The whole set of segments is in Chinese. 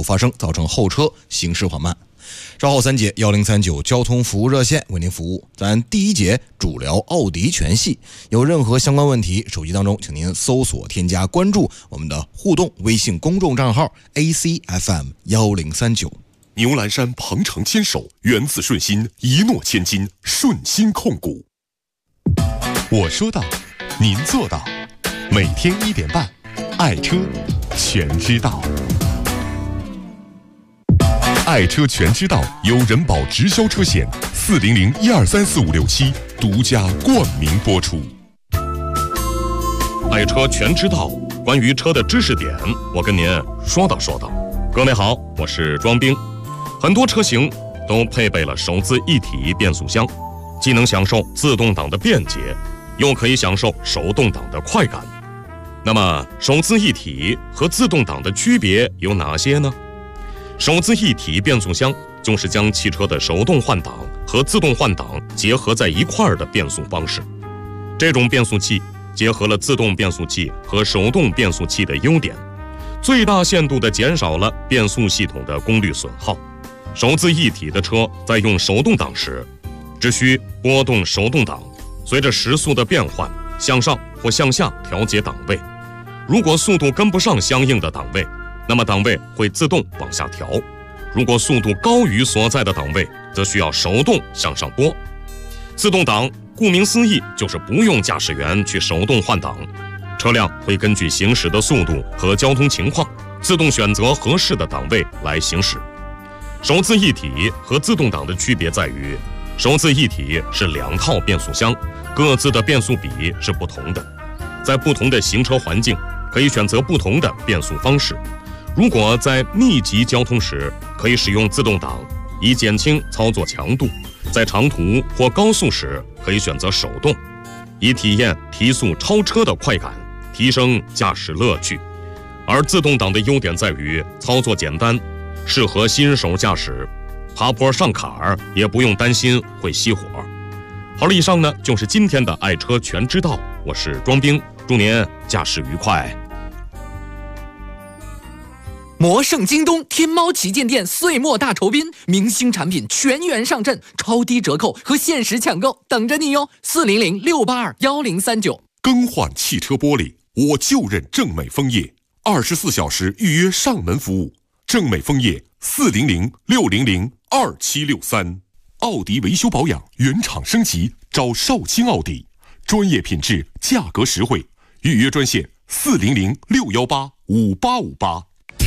故发生，造成后车行驶缓慢。稍后3节1039交通服务热线为您服务。咱第1节主聊奥迪全系，有任何相关问题，手机当中请您搜索添加关注我们的互动微信公众账号 ACFM1039。 牛栏山鹏程牵手，源自顺心，一诺千金，顺心控股。我说到，您做到，每天1点半，爱车全知道。爱车全知道由人保直销车险400123456独家冠名播出。 爱车全知道，关于车的知识点，我跟您说道说道。各位好，我是庄兵。很多车型都配备了手自一体变速箱，既能享受自动挡的便捷，又可以享受手动挡的快感。那么手自一体和自动挡的区别有哪些呢？手自一体变速箱就是将汽车的手动换挡和自动换挡结合在一块儿的变速方式。这种变速器结合了自动变速器和手动变速器的优点，最大限度地减少了变速系统的功率损耗。手自一体的车在用手动挡时，只需拨动手动挡，随着时速的变换向上或向下调节档位。如果速度跟不上相应的档位，那么档位会自动往下调，如果速度高于所在的档位，则需要手动向上拨。自动挡顾名思义就是不用驾驶员去手动换挡，车辆会根据行驶的速度和交通情况，自动选择合适的档位来行驶。手自一体和自动挡的区别在于，手自一体是2套变速箱，各自的变速比是不同的，在不同的行车环境可以选择不同的变速方式。如果在密集交通时，可以使用自动挡，以减轻操作强度；在长途或高速时，可以选择手动，以体验提速超车的快感，提升驾驶乐趣。而自动挡的优点在于操作简单，适合新手驾驶，爬坡上坎儿也不用担心会熄火。好了，以上呢就是今天的爱车全知道，我是庄兵，祝您驾驶愉快。 魔圣京东天猫旗舰店岁末大酬宾，明星产品全员上阵，超低折扣和限时抢购等着你哟！400-682-1039。 更换汽车玻璃，我就认正美枫叶，24小时预约上门服务。正美枫叶400-600-2763。奥迪维修保养原厂升级，找少卿奥迪，专业品质，价格实惠。预约专线400-618-5858。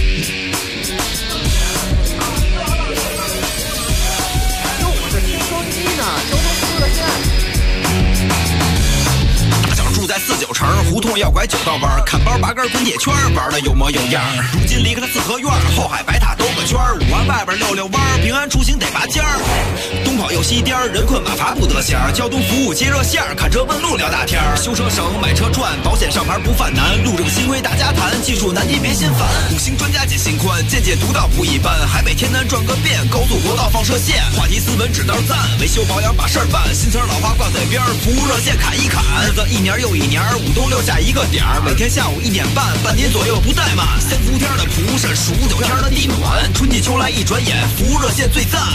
住在49城，胡同要拐9道弯，看包拔根滚铁圈，玩的有模有样。如今离开了四合院，后海白塔兜个圈，5环外边溜溜弯，平安出行得拔尖儿。东跑又西颠，人困马乏不得闲。交通服务接热线，看车问路聊大天。修车省，买车赚，保险上牌不犯难。路正新规大家谈，技术难题别心烦。5星专家解心宽，见解独到不一般。海北天南转个遍，高速国道放射线。话题斯文指道赞，维修保养把事儿办。新词老话挂嘴边，服务热线砍一砍。日子一年又一年，5都6下一个点儿，每天下午1点半，半年左右不怠慢。3伏天的蒲扇，数9天的地暖，春季秋来一转眼，服务热线最赞。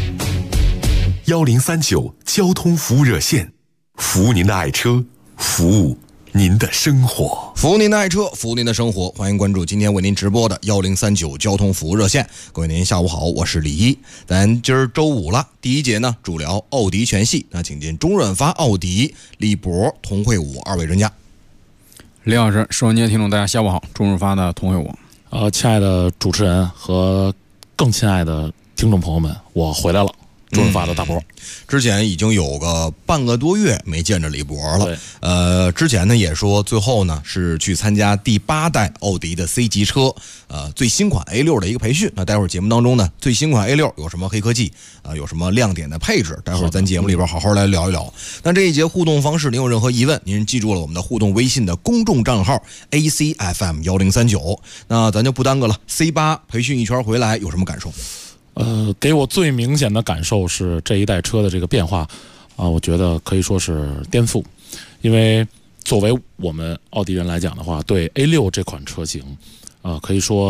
1039交通服务热线，服务您的爱车，服务您的生活， 服务您的爱车，服务您的生活。欢迎关注今天为您直播的1039交通服务热线。各位您下午好，我是李一。咱今儿周5了，第1节呢主聊奥迪全系，那请进钟润发奥迪、李博、童慧武2位专家。 李老师，收音机听众大家下午好，钟润发的童慧武。 亲爱的主持人和更亲爱的听众朋友们，我回来了。钟润发的大博， 之前已经有个半个多月没见着李博了。之前呢也说最后呢是去参加第8代奥迪的 C 级车，最新款 A6 的一个培训。那待会儿节目当中呢，最新款 A6 有什么黑科技有什么亮点的配置，待会儿咱节目里边好好来聊一聊。那这一节互动方式，您有任何疑问，您记住了我们的互动微信的公众账号 ACFM1039。那咱就不耽搁了 ，C8 培训一圈回来有什么感受？ 给我最明显的感受是这一代车的这个变化我觉得可以说是颠覆。因为作为我们奥迪人来讲的话，对 A6 这款车型可以说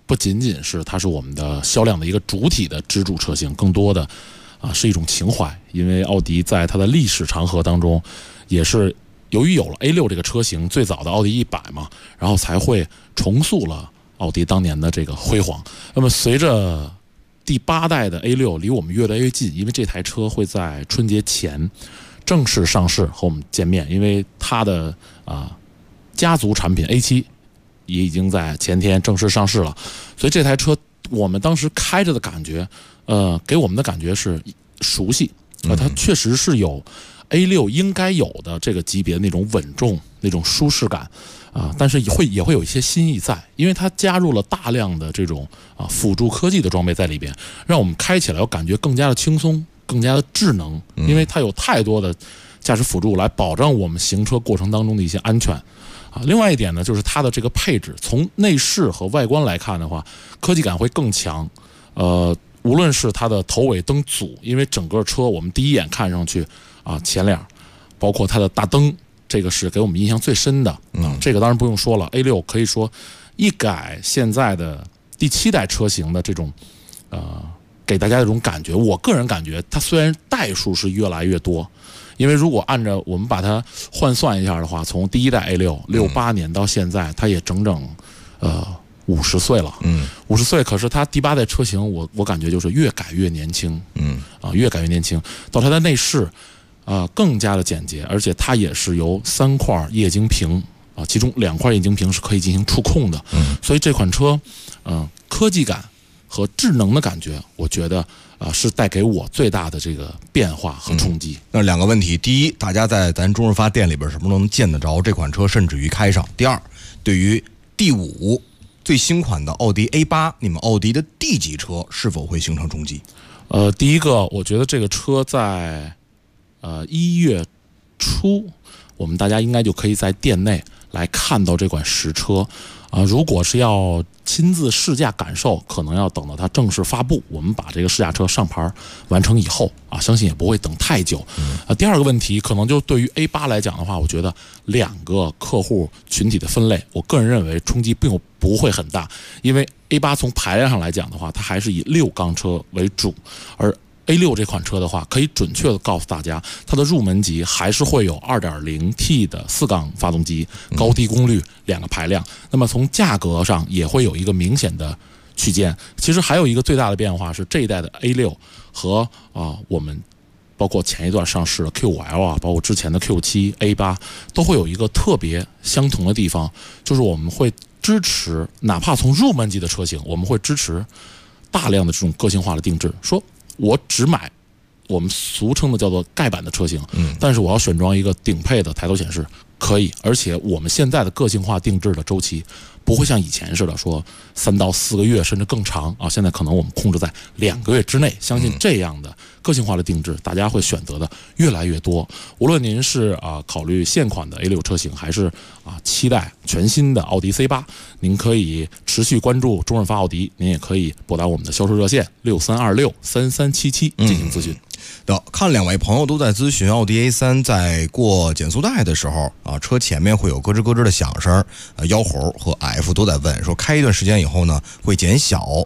不仅仅是它是我们的销量的一个主体的支柱车型，更多的是一种情怀。因为奥迪在它的历史长河当中，也是由于有了 A6 这个车型，最早的奥迪100嘛，然后才会重塑了奥迪当年的这个辉煌。那么随着第8代的 A6 离我们越来越近，因为这台车会在春节前正式上市和我们见面，因为它的家族产品 A7 也已经在前天正式上市了，所以这台车我们当时开着的感觉，给我们的感觉是熟悉，它确实是有 A6 应该有的这个级别那种稳重、那种舒适感但是也会有一些新意在，因为它加入了大量的这种辅助科技的装备在里边，让我们开起来我感觉更加的轻松，更加的智能，因为它有太多的驾驶辅助来保障我们行车过程当中的一些安全另外一点呢，就是它的这个配置，从内饰和外观来看的话，科技感会更强。无论是它的头尾灯组，因为整个车我们第一眼看上去前脸，包括它的大灯，这个是给我们印象最深的这个当然不用说了 ，A6 可以说一改现在的第7代车型的这种给大家这种感觉。我个人感觉它虽然代数是越来越多，因为如果按照我们把它换算一下的话，从第1代 A6 68年到现在，它也整整50岁了，50岁，可是它第8代车型我感觉就是越改越年轻，越改越年轻。到它的内饰更加的简洁，而且它也是由3块液晶屏其中2块液晶屏是可以进行触控的，所以这款车科技感和智能的感觉，我觉得是带给我最大的这个变化和冲击。 那2个问题：第一，大家在咱中日发店里边什么时候能见得着这款车，甚至于开上？第二，对于第5最新款的奥迪 A8， 你们奥迪的 D 级车是否会形成冲击？ 第一个，我觉得这个车在1月初，我们大家应该就可以在店内来看到这款实车如果是要亲自试驾感受，可能要等到它正式发布，我们把这个试驾车上牌完成以后相信也不会等太久。第二个问题，可能就对于 A8 来讲的话，我觉得2个客户群体的分类，我个人认为冲击并不会很大，因为 A8 从排量上来讲的话，它还是以6缸车为主，而A6 这款车的话，可以准确的告诉大家，它的入门级还是会有 2.0T 的4缸发动机，高低功率2个排量。那么从价格上也会有一个明显的区间。其实还有一个最大的变化是，这一代的 A6 和我们包括前一段上市的 Q5L 包括之前的 Q7、A8 都会有一个特别相同的地方，就是我们会支持，哪怕从入门级的车型，我们会支持大量的这种个性化的定制，说我只买我们俗称的叫做盖板的车型，但是我要选装一个顶配的抬头显示可以，而且我们现在的个性化定制的周期不会像以前似的说3到4个月甚至更长现在可能我们控制在2个月之内。相信这样的个性化的定制大家会选择的越来越多。无论您是考虑现款的 A6 车型，还是期待全新的奥迪 C8， 您可以持续关注中日发奥迪，您也可以拨打我们的销售热线63263377进行咨询。 看2位朋友都在咨询奥迪 A3 在过减速带的时候车前面会有咯吱咯吱的响声，腰猴和 F 都在问说开一段时间以后呢会减小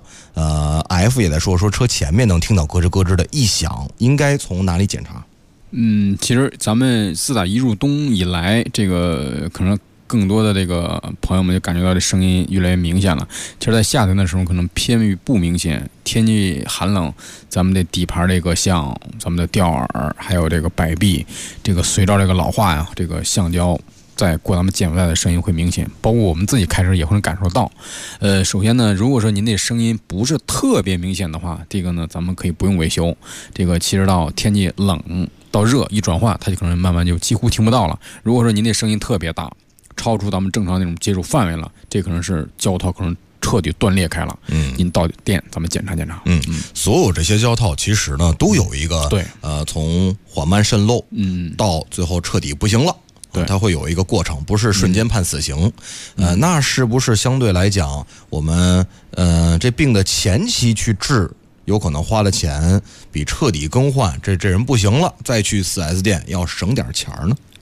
，F 也在说车前面能听到咯吱咯吱的异响，应该从哪里检查？ 其实咱们4打1入冬以来，这个可能更多的这个朋友们就感觉到这声音越来越明显了。其实在夏天的时候可能偏于不明显，天气寒冷，咱们的底盘这个像咱们的吊耳还有这个摆臂，这个随着这个老化呀，这个橡胶在过咱们减速带的声音会明显，包括我们自己开车也会感受到。首先呢，如果说您的声音不是特别明显的话，这个呢咱们可以不用维修。这个其实到天气冷到热一转换，它就可能慢慢就几乎听不到了。如果说您的声音特别大，超出咱们正常那种接触范围了，这可能是胶套可能彻底断裂开了。您到店咱们检查检查。 所有这些胶套其实呢都有一个对从缓慢渗漏到最后彻底不行了。它会有一个过程，不是瞬间判死刑。那是不是相对来讲，我们这病的前期去治，有可能花的钱比彻底更换，这人不行了再去4S店要省点钱呢？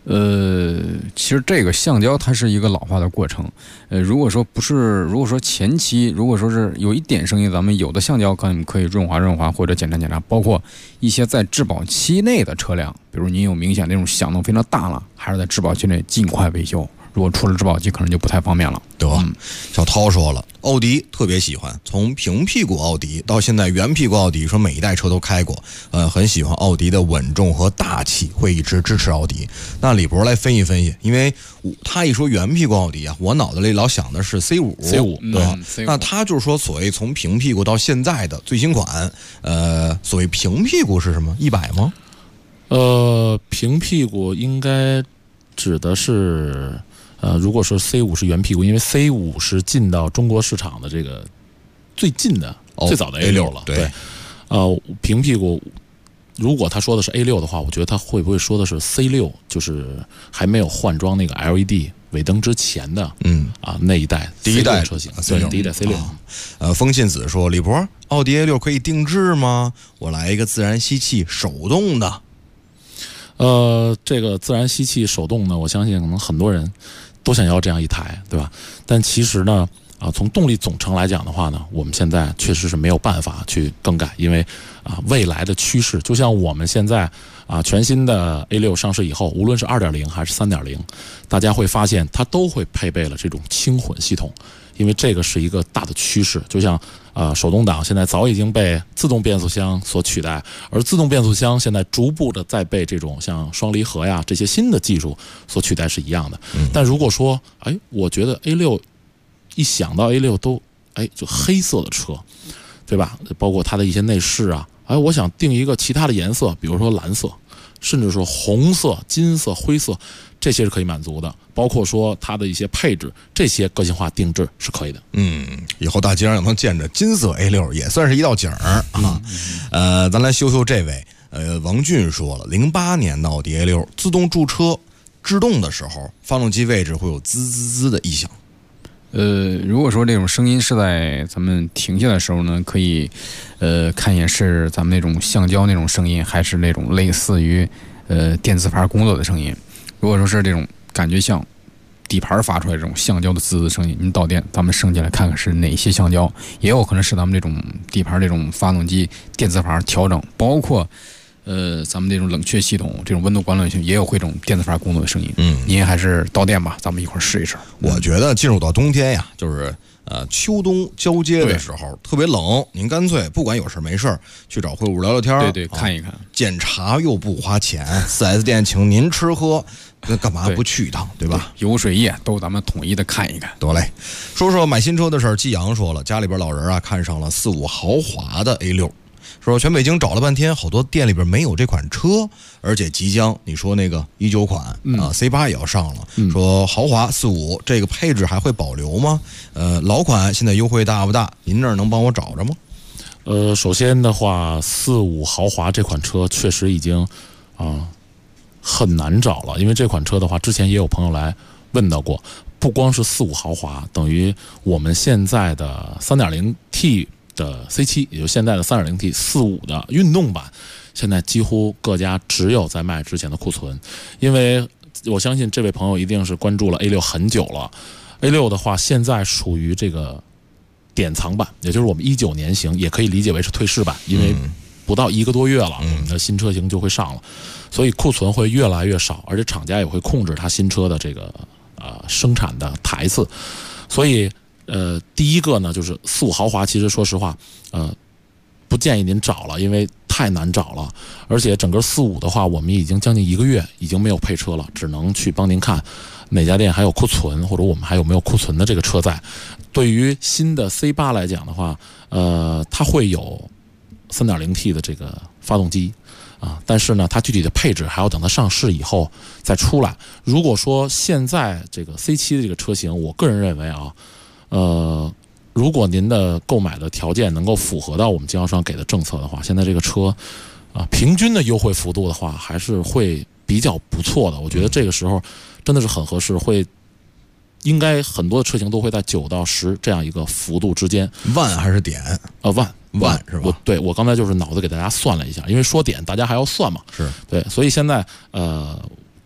其实这个橡胶它是一个老化的过程。如果说前期如果说是有一点声音，咱们有的橡胶可以润滑或者检查，包括一些在质保期内的车辆，比如您有明显那种响动非常大了，还是在质保期内尽快维修。如果出了质保期，可能就不太方便了。 对吧？小涛说了，奥迪特别喜欢，从平屁股奥迪到现在圆屁股奥迪，说每一代车都开过，很喜欢奥迪的稳重和大气，会一直支持奥迪。那李博来分析分析，因为他一说圆屁股奥迪啊，我脑子里老想的是 C5， 对吧？那他就是说，所谓从平屁股到现在的最新款，所谓平屁股是什么？100吗？ 平屁股应该指的是。如果说 C5 是圆屁股，因为 C5 是进到中国市场的这个最近的、最早的 A6 了。 对， 平屁股，如果他说的是 A6 的话，我觉得他会不会说的是 C6，就是还没有换装那个 LED 尾灯之前的，那一代第一代车型，对，第一代 C6。 风信子说，李博，奥迪 A6 可以定制吗？我来一个自然吸气手动的。 这个自然吸气手动呢，我相信可能很多人都想要这样一台，对吧？但其实呢，从动力总成来讲的话呢，我们现在确实是没有办法去更改，因为未来的趋势，就像我们现在全新的 A6 上市以后，无论是 2.0 还是 3.0， 大家会发现它都会配备了这种轻混系统，因为这个是一个大的趋势。就像手动挡现在早已经被自动变速箱所取代，而自动变速箱现在逐步的在被这种像双离合呀这些新的技术所取代是一样的。但如果说我觉得 A6 一想到 A6 都就黑色的车，对吧？包括它的一些内饰啊，我想定一个其他的颜色，比如说蓝色，甚至说红色、金色、灰色，这些是可以满足的。包括说它的一些配置，这些个性化定制是可以的。 以后大街上能见着金色 A6 也算是一道景儿啊。咱来修这位，王俊说了，08年的奥迪 A6 自动驻车制动的时候，发动机位置会有滋滋滋的异响。 如果说这种声音是在咱们停下的时候呢，可以看一眼是咱们那种橡胶那种声音，还是那种类似于电磁盘工作的声音。如果说是这种感觉像底盘发出来这种橡胶的滋滋声音，您到店咱们升起来看看是哪些橡胶，也有可能是咱们这种底盘这种发动机电磁盘调整，包括咱们这种冷却系统这种温度管理系统也有会这种电磁盘工作的声音。您还是到店吧，咱们一块儿试一试。 我觉得进入到冬天呀，就是秋冬交接的时候特别冷，您干脆不管有事没事去找会务聊聊天， 对，看一看， 检查又不花钱，4S 店请您吃喝，那干嘛不去一趟，对吧？ 油水液都咱们统一的看一看。 得嘞，说说买新车的事儿。季阳说了，家里边老人看上了45豪华的 A6。说全北京找了半天，好多店里边没有这款车，而且即将你说那个19款C8 也要上了。说豪华45这个配置还会保留吗？老款现在优惠大不大？您那儿能帮我找着吗？ 首先的话，45豪华这款车确实已经很难找了，因为这款车的话，之前也有朋友来问到过，不光是45豪华，等于我们现在的 3.0T。的 C7， 也就现在的 3.0T 45的运动版，现在几乎各家只有在卖之前的库存。因为我相信这位朋友一定是关注了 A6 很久了。A6 的话，现在属于这个典藏版，也就是我们19年型，也可以理解为是退市版，因为不到1个多月了，我们的新车型就会上了，所以库存会越来越少，而且厂家也会控制它新车的这个生产的台次，所以。第一个呢，就是45豪华，其实说实话，不建议您找了，因为太难找了。而且整个45的话，我们已经将近1个月已经没有配车了，只能去帮您看哪家店还有库存，或者我们还有没有库存的这个车在。对于新的 C8 来讲的话，它会有 3.0T 的这个发动机。但是呢，它具体的配置还要等它上市以后再出来。如果说现在这个 C7 的这个车型，我个人认为如果您的购买的条件能够符合到我们经销商给的政策的话，现在这个车平均的优惠幅度的话，还是会比较不错的。我觉得这个时候真的是很合适，应该很多的车型都会在9到10这样一个幅度之间。 万还是点？万是吧？ 我刚才就是脑子给大家算了一下，因为说点大家还要算嘛。 是对， 所以现在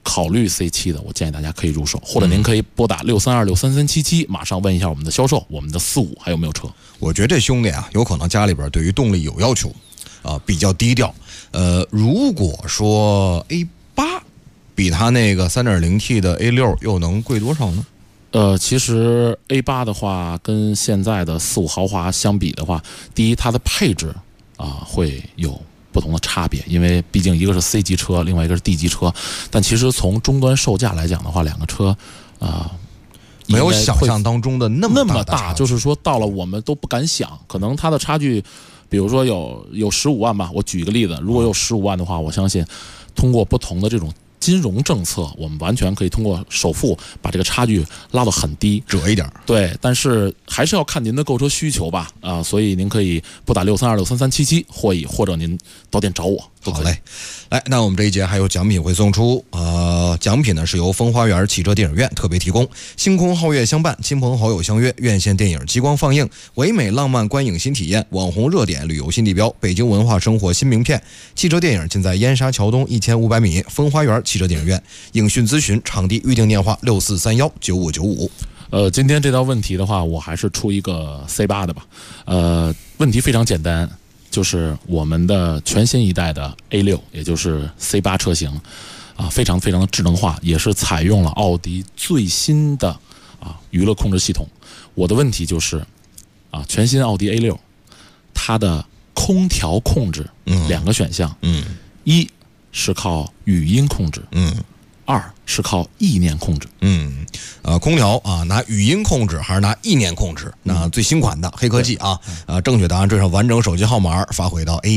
考虑 C7 的，我建议大家可以入手，或者您可以拨打632633377，马上问一下我们的销售，我们的45还有没有车。 我觉得这兄弟啊，有可能家里边对于动力有要求，比较低调。如果说 A8 比他那个 3.0T 的 A6 又能贵多少呢？ 其实 A8 的话跟现在的45豪华相比的话，第一它的配置会有不同的差别，因为毕竟一个是 C 级车，另外一个是 D 级车。但其实从终端售价来讲的话，两个车没有想象当中的那么大， 就是说到了我们都不敢想，可能它的差距，比如说有15万吧，我举一个例子，如果有15万的话，我相信通过不同的这种金融政策，我们完全可以通过首付把这个差距拉到很低， 折一点。 对，但是还是要看您的购车需求吧，所以您可以拨打632633377，或者您到店找我。 好嘞，来，那我们这一节还有奖品会送出，奖品呢是由风花园汽车电影院特别提供，星空皓月相伴，亲朋好友相约，院线电影激光放映，唯美浪漫观影新体验，网红热点旅游新地标，北京文化生活新名片。汽车电影尽在燕莎桥东1500米风花园汽车电影院。影讯咨询场地预订电话64319595。 今天这道问题的话，我还是出一个 C8 的吧。问题非常简单。就是我们的全新一代的 A6， 也就是 C8 车型，非常非常的智能化，也是采用了奥迪最新的娱乐控制系统。我的问题就是全新奥迪 A6， 它的空调控制两个选项，一是靠语音控制，二是靠意念控制。 空调拿语音控制还是拿意念控制？那最新款的黑科技正确答案缀上完整手机号码发回到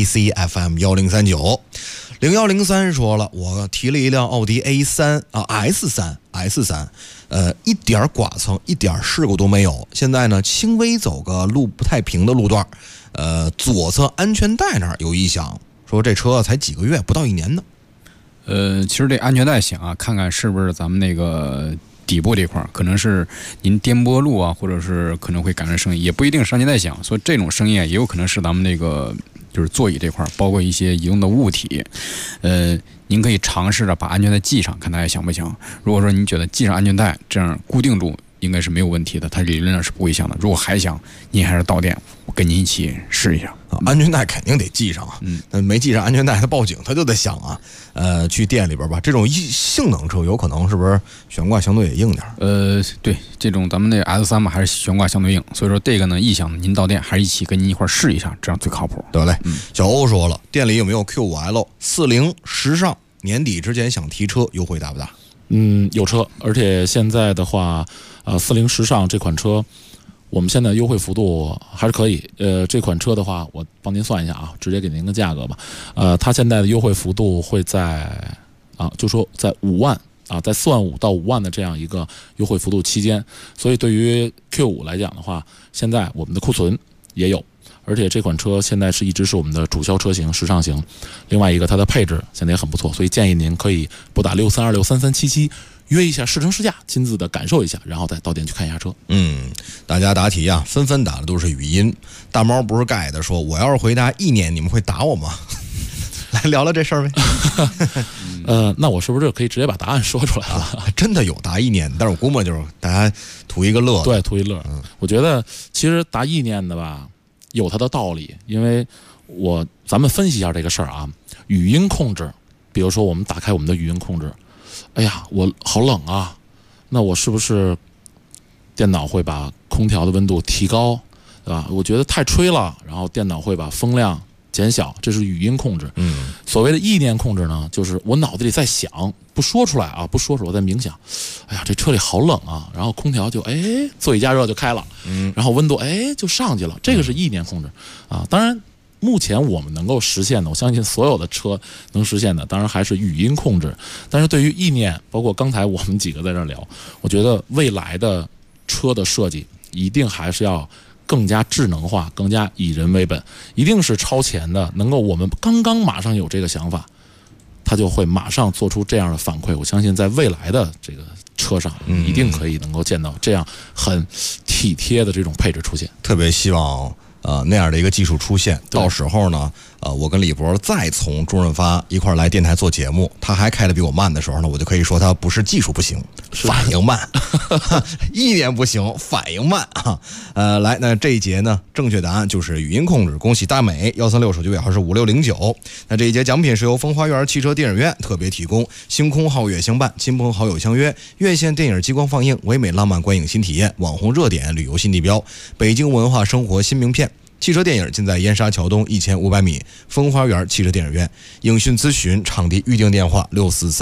ACFM1039。0103说了，我提了一辆奥迪 A3 S3，一点剐蹭，一点事故都没有。现在呢，轻微走个路不太平的路段，左侧安全带那儿有异响，说这车才几个月，不到1年呢。 其实这安全带响看看是不是咱们那个底部这块可能是您颠簸路或者是可能会感染声音，也不一定是安全带响，所以这种声音也有可能是咱们那个就是座椅这块，包括一些移动的物体。您可以尝试着把安全带系上，看它响不响。如果说您觉得系上安全带这样固定住应该是没有问题的，它理论上是不会响的。如果还响，您还是到店，我跟您一起试一下。 安全带肯定得系上没系上安全带，它报警它就得响去店里边吧，这种性能车有可能是不是悬挂相对也硬点？ 对，这种咱们那 S3 嘛，还是悬挂相对硬，所以说这个呢，异响您到店还是一起跟您一块试一下，这样最靠谱。 得嘞，小欧说了，店里有没有 Q5L 40时尚？年底之前想提车，优惠大不大？ 有车，而且现在的话，40时尚这款车，我们现在优惠幅度还是可以。这款车的话，我帮您算一下直接给您个价格吧。它现在的优惠幅度会在就说在5万在4万5到5万的这样一个优惠幅度期间。所以对于 Q5 来讲的话，现在我们的库存也有，而且这款车现在一直是我们的主销车型，时尚型。另外一个它的配置现在也很不错，所以建议您可以拨打632633377。约一下试乘试驾，亲自的感受一下，然后再到店去看一下车。 大家答题纷纷打的都是语音。大猫不是盖的说，我要是回答意念，你们会打我吗？来聊聊这事儿呗。 那我是不是可以直接把答案说出来了？ 真的有答意念，但是我估摸就是大家图一个乐。 对，图一乐。我觉得其实答意念的吧，有它的道理，因为咱们分析一下这个事儿语音控制，比如说我们打开我们的语音控制。哎呀，我好冷那我是不是电脑会把空调的温度提高，对吧？我觉得太吹了，然后电脑会把风量减小，这是语音控制。所谓的意念控制呢，就是我脑子里在想，不说出来不说出来，我在冥想。哎呀，这车里好冷然后空调就座椅加热就开了，然后温度就上去了，这个是意念控制当然。目前我们能够实现的，我相信所有的车能实现的，当然还是语音控制。但是对于意念，包括刚才我们几个在这聊，我觉得未来的车的设计一定还是要更加智能化，更加以人为本，一定是超前的，能够我们刚刚马上有这个想法，它就会马上做出这样的反馈。我相信在未来的这个车上，一定可以能够见到这样很体贴的这种配置出现。 特别希望那样的一个技术出现，到时候呢，我跟李博再从周润发一块儿来电台做节目，他还开的比我慢的时候呢，我就可以说他不是技术不行，反应慢，意念不行，反应慢啊。来，那这一节呢，正确答案就是语音控制，恭喜大美136手机尾号是5609。那这一节奖品是由风花园汽车电影院特别提供，星空皓月相伴，亲朋好友相约，院线电影激光放映，唯美浪漫观影新体验，网红热点旅游新地标，北京文化生活新名片。汽车电影尽在燕莎桥东1500米风花园汽车电影院，影讯咨询场地预订电话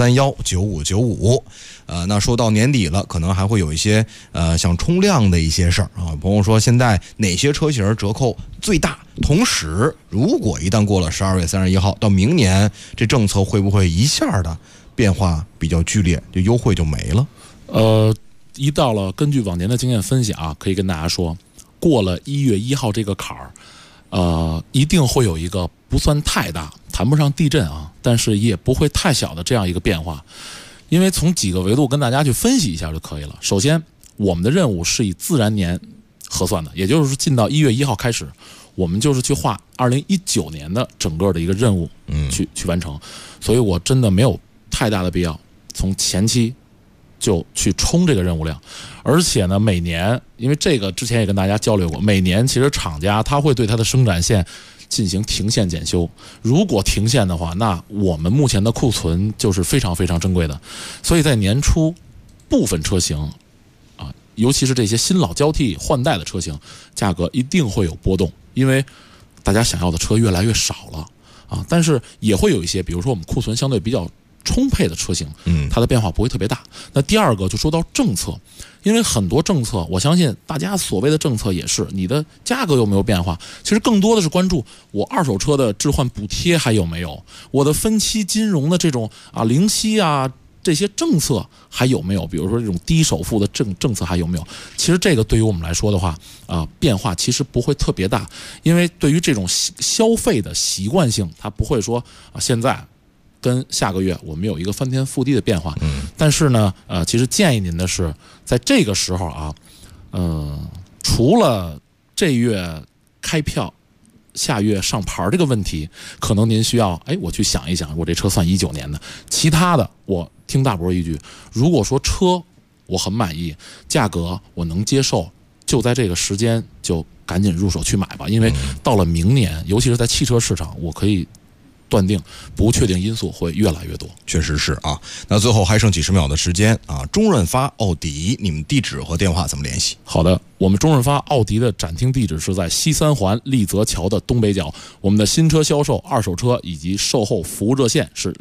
64319595。那说到年底了，可能还会有一些想冲量的一些事儿啊。朋友说现在哪些车型折扣最大？同时，如果一旦过了12月31号到明年，这政策会不会一下的变化比较剧烈，就优惠就没了？ 一到了根据往年的经验分享，可以跟大家说，过了1月1号这个坎儿，一定会有一个不算太大，谈不上地震啊，但是也不会太小的这样一个变化。因为从几个维度跟大家去分析一下就可以了。首先，我们的任务是以自然年核算的，也就是进到1月1号开始，我们就是去画2019年的整个的一个任务，去完成。所以我真的没有太大的必要从前期就去冲这个任务量。而且呢，每年，因为这个之前也跟大家交流过，每年其实厂家他会对他的生产线进行停线检修，如果停线的话，那我们目前的库存就是非常非常珍贵的。所以在年初部分车型尤其是这些新老交替换代的车型，价格一定会有波动，因为大家想要的车越来越少了但是也会有一些，比如说我们库存相对比较充沛的车型，它的变化不会特别大。那第二个就说到政策，因为很多政策，我相信大家所谓的政策也是你的价格有没有变化，其实更多的是关注我二手车的置换补贴还有没有，我的分期金融的这种零息这些政策还有没有，比如说这种低首付的政策还有没有。其实这个对于我们来说的话变化其实不会特别大，因为对于这种消费的习惯性，它不会说现在跟下个月我们有一个翻天覆地的变化。但是呢其实建议您的是在这个时候除了这月开票下月上牌这个问题，可能您需要我去想一想，我这车算19年的，其他的我听大伯一句，如果说车我很满意，价格我能接受，就在这个时间就赶紧入手去买吧。因为到了明年，尤其是在汽车市场，我可以断定不确定因素会越来越多。 确实是啊。那最后还剩几十秒的时间中润发奥迪，你们地址和电话怎么联系？ 好的，我们中润发奥迪的展厅地址是在西三环立泽桥的东北角，我们的新车销售、二手车以及售后服务热线是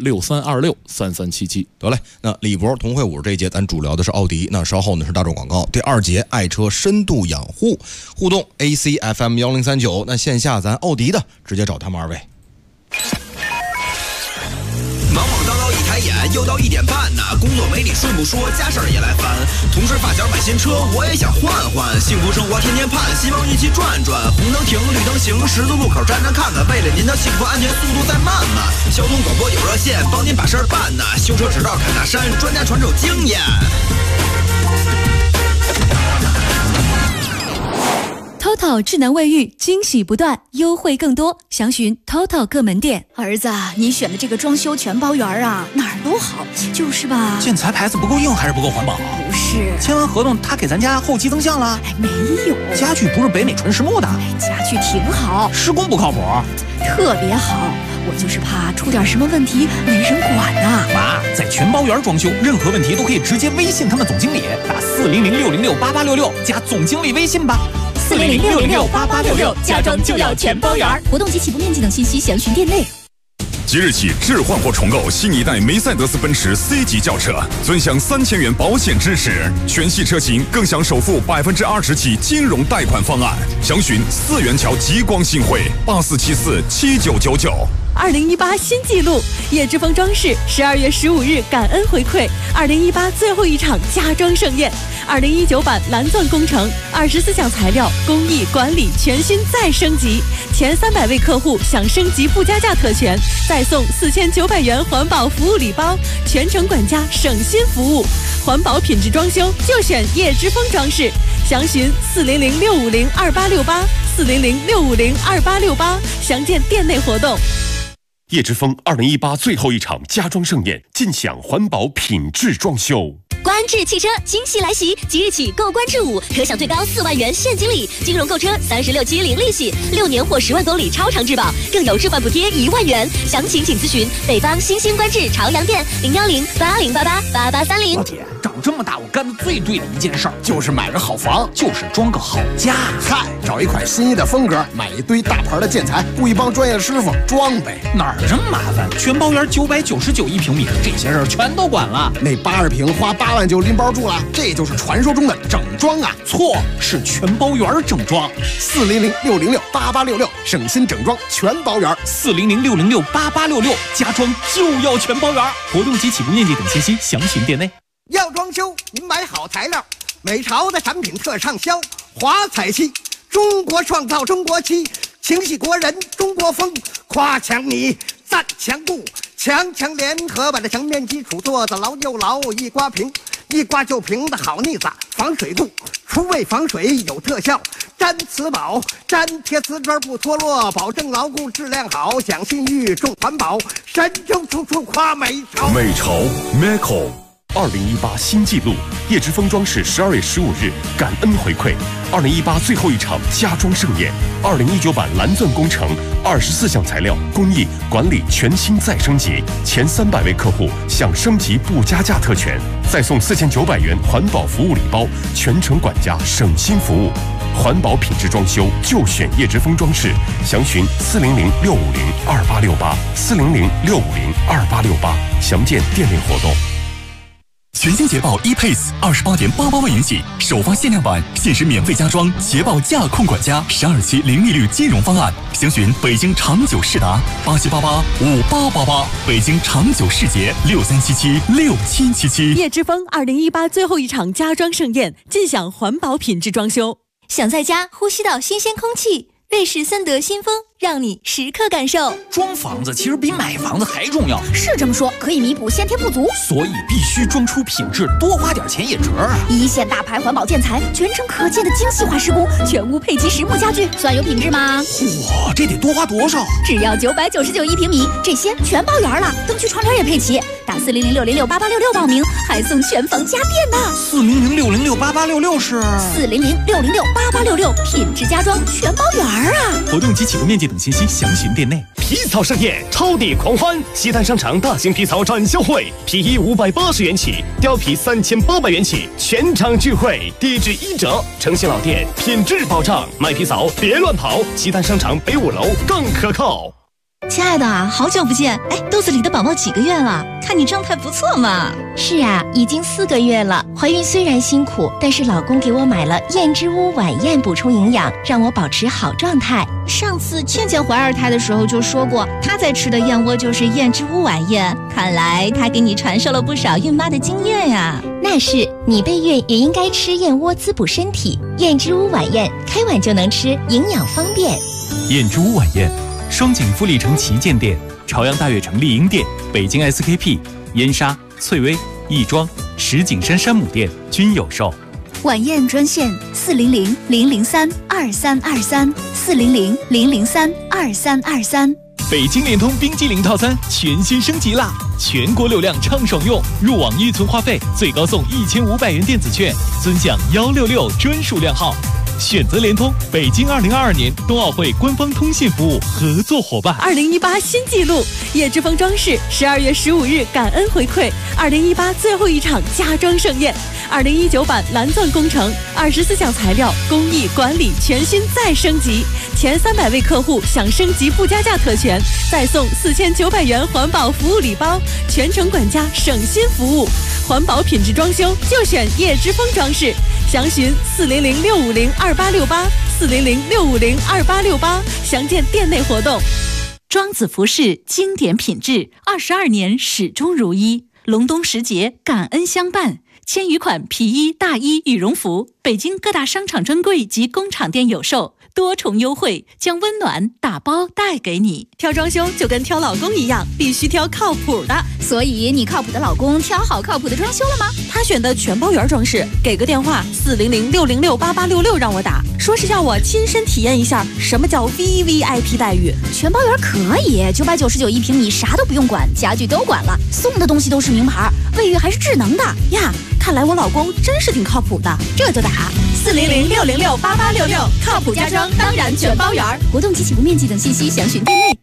63263377。 得嘞，那李博同会武这一节咱主聊的是奥迪，那稍后呢是大众广告。第二节爱车深度养护互动 ACFM 1039，那线下咱奥迪的直接找他们二位。 忙忙叨叨一抬眼，又到1点半呢，工作没理顺不说，家事儿也来烦。同事发小买新车，我也想换换，幸福生活天天盼，希望一起转转。红灯停，绿灯行，十字路口站站看看，为了您的幸福安全，速度再慢慢。交通广播有热线，帮您把事儿办呢。修车指导侃大山，专家传授经验。 TOTO 智能卫浴，惊喜不断，优惠更多，详询 TOTO 各门店。 儿子，你选的这个装修全包园哪儿都好，就是吧？ 建材牌子不够硬还是不够环保？ 不是， 签完合同他给咱家后期增项了？ 没有， 家具不是北美纯实木的？ 家具挺好， 施工不靠谱， 特别好。我就是怕出点什么问题没人管呢。 妈，在全包园装修，任何问题都可以直接微信他们总经理，打400-606-8866加总经理微信吧。 400-606-8866，家装就要全包园。活动及起步面积等信息详询店内。 即日起置换或重购新一代梅赛德斯奔驰 C 级轿车，尊享3000元保险支持，全系车型更享首付20%起金融贷款方案。详询4元桥极光新汇84747999。 2018新纪录，叶之峰装饰12月15日感恩回馈2018最后一场家装盛宴，2019版蓝钻工程24项材料工艺管理全新再升级，前300位客户享升级附加价特权，再送4900元环保服务礼包，全程管家省心服务，环保品质装修就选叶之峰装饰，详询400-650-2868 400-650-2868，详见店内活动。 叶之峰2018最后一场家装盛宴，尽享环保品质装修。 观致汽车惊喜来袭，即日起购观致5可享最高4万元现金礼，金融购车36期零利息，6年或10万公里超长质保，更有置换补贴1万元。详情请咨询北方新兴观致朝阳店010-8088-8830。 老铁，长这么大我干的最对的一件事儿就是买个好房，就是装个好家。 嗨，找一款心仪的风格，买一堆大牌的建材，雇一帮专业的师傅装呗。 哪儿这么麻烦？全包圆999一平米，这些事儿全都管了。 那80平花8万就拎包住了，这就是传说中的整装啊！ 错，是全包圆整装。 400-606-8866，省心整装全包圆。 400-606-8866，家装就要全包圆。活动及起步面积等信息详询店内。 要装修，您买好材料，美朝的产品特畅销。华彩漆，中国创造中国漆，情系国人中国风。夸墙泥，赞墙布，强联合把这墙面基础做得牢又牢，一刮平，一刮就平的好腻子，防水度，除味防水有特效。粘瓷宝，粘贴瓷砖不脱落，保证牢固质量好，讲信誉重环保，神州处处夸美朝。 美朝 Meco。2018新纪录，叶之峰装饰12月15日感恩回馈2018最后一场家装盛宴，2019版蓝钻工程24项材料工艺管理全新再升级，前300位客户享升级不加价特权，再送4900元环保服务礼包，全程管家省心服务。环保品质装修就选叶之峰装饰，详询400-650-2868，400-650-2868，详见店内活动。 全新捷豹 ePace28.88万元起，首发限量版，限时免费加装捷豹驾控管家，12期零利率金融方案，详询北京长久世达87885888，北京长久世捷63776777。 叶之峰2018最后一场家装盛宴，尽享环保品质装修。 想在家呼吸到新鲜空气，瑞士森德新风让你时刻感受。 装房子其实比买房子还重要， 是这么说，可以弥补先天不足， 所以必须装出品质，多花点钱也值啊！ 一线大牌环保建材，全程可见的精细化施工，全屋配齐实木家具，算有品质吗？ 哇，这得多花多少？ 只要999一平米，这些全包圆了，灯具窗帘也配齐。打400-606-8866报名，还送全房家电呢。 400-606-8866是 400-606-8866，品质家装全包圆啊！ 活动及起步面积等信息详询店内。 皮草盛宴，超抵狂欢！西单商场大型皮草展销会，皮衣580元起，貂皮3800元起，全场聚会，低至1折，诚信老店，品质保障，买皮草别乱跑，西单商场北5楼更可靠。 亲爱的，好久不见！哎，肚子里的宝宝几个月了？看你状态不错嘛。 是啊，已经4个月了。怀孕虽然辛苦，但是老公给我买了燕之屋晚宴补充营养，让我保持好状态。 上次倩倩怀2胎的时候就说过，她在吃的燕窝就是燕之屋晚宴。看来她给你传授了不少孕妈的经验呀。 那是，你备孕也应该吃燕窝滋补身体。燕之屋晚宴，开碗就能吃，营养方便。 燕之屋晚宴。双井富力城旗舰店、朝阳大悦城丽婴店、北京 SKP、燕莎、翠微、亦庄、石景山山姆店均有售。 晚宴专线400-003-2323，400-003-2323。 北京联通冰激凌套餐全新升级啦！全国流量畅爽用，入网预存话费最高送1500元电子券，尊享166专属量号。选择联通，北京2022年冬奥会官方通信服务合作伙伴。 2018新纪录，叶之峰装饰12月15日感恩回馈2018最后一场家装盛宴，2019版蓝钻工程24项材料工艺管理全新再升级，前300位客户享升级不加价特权，再送4900元环保服务礼包，全程管家省心服务，环保品质装修就选叶之峰装饰。详询400-650-2868，400-650-2868，详见店内活动。 庄子服饰经典品质，22年始终如一，隆冬时节感恩相伴。千余款皮衣、大衣、羽绒服，北京各大商场专柜及工厂店有售， 多重优惠，将温暖打包带给你。 挑装修就跟挑老公一样，必须挑靠谱的。 所以你靠谱的老公挑好靠谱的装修了吗？ 他选的全包圆装饰，给个电话400-606-8866让我打，说是要我亲身体验一下什么叫 VVIP 待遇。 全包圆可以，999一平米，啥都不用管，家具都管了，送的东西都是名牌，卫浴还是智能的呀。看来我老公真是挺靠谱的， 这就打 400-606-8866，靠谱家装当然全包圆。 活动及起步面积等信息详询店内。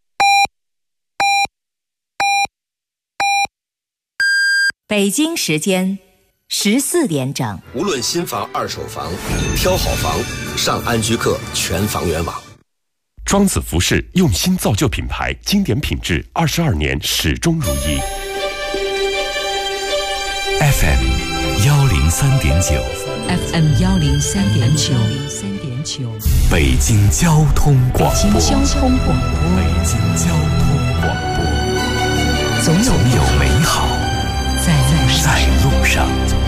北京时间14点整。 无论新房、二手房，挑好房上安居客全房源网。 庄子服饰用心造就品牌，经典品质22年始终如一。 FM 103.9 FM 103.9， 北京交通广播。 北京交通广播，总有美好在路上。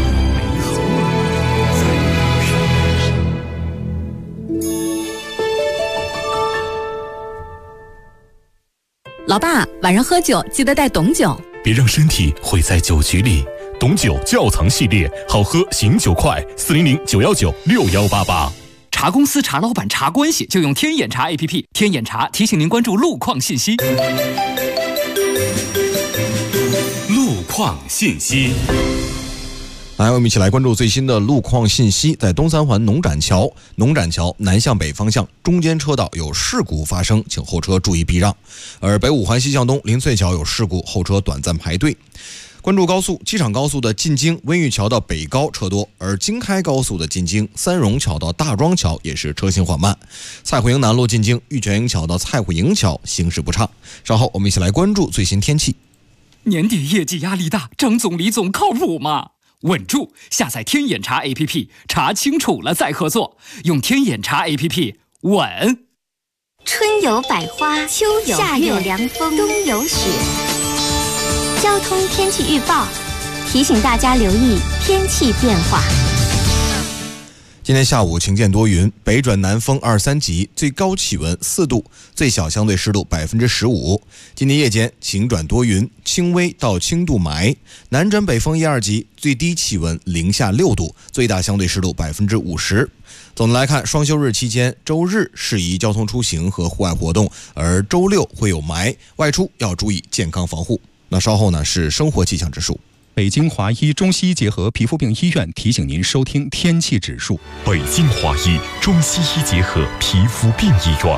老爸，晚上喝酒记得带董酒， 别让身体毁在酒局里。董酒窖藏系列，好喝醒酒快，400-919-6188。 茶公司、茶老板、茶关系，就用天眼茶 APP。天眼茶提醒您关注路况信息。 路况信息。 来，我们一起来关注最新的路况信息。在东三环农展桥南向北方向中间车道有事故发生，请后车注意避让。而北五环西向东林翠桥有事故，后车短暂排队。关注高速，机场高速的进京温榆桥到北高车多，而京开高速的进京三荣桥到大庄桥也是车行缓慢。蔡虎营南路进京玉泉营桥到蔡虎营桥行驶不畅。稍后我们一起来关注最新天气。 年底业绩压力大，张总李总靠谱吗？稳住！下载天眼查 APP， 查清楚了再合作。用天眼查 APP， 稳。 春有百花，秋有夏有凉风，冬有雪。交通天气预报提醒大家留意天气变化。 今天下午晴间多云，北转南风2、3级，最高气温4度，最小相对湿度15%。今天夜间晴转多云，轻微到轻度霾，南转北风1、2级，最低气温零下6度，最大相对湿度50%。总的来看，双休日期间，周日适宜交通出行和户外活动，而周六会有霾，外出要注意健康防护。那稍后呢是生活气象指数。 北京华医中西医结合皮肤病医院提醒您收听天气指数。 北京华医中西医结合皮肤病医院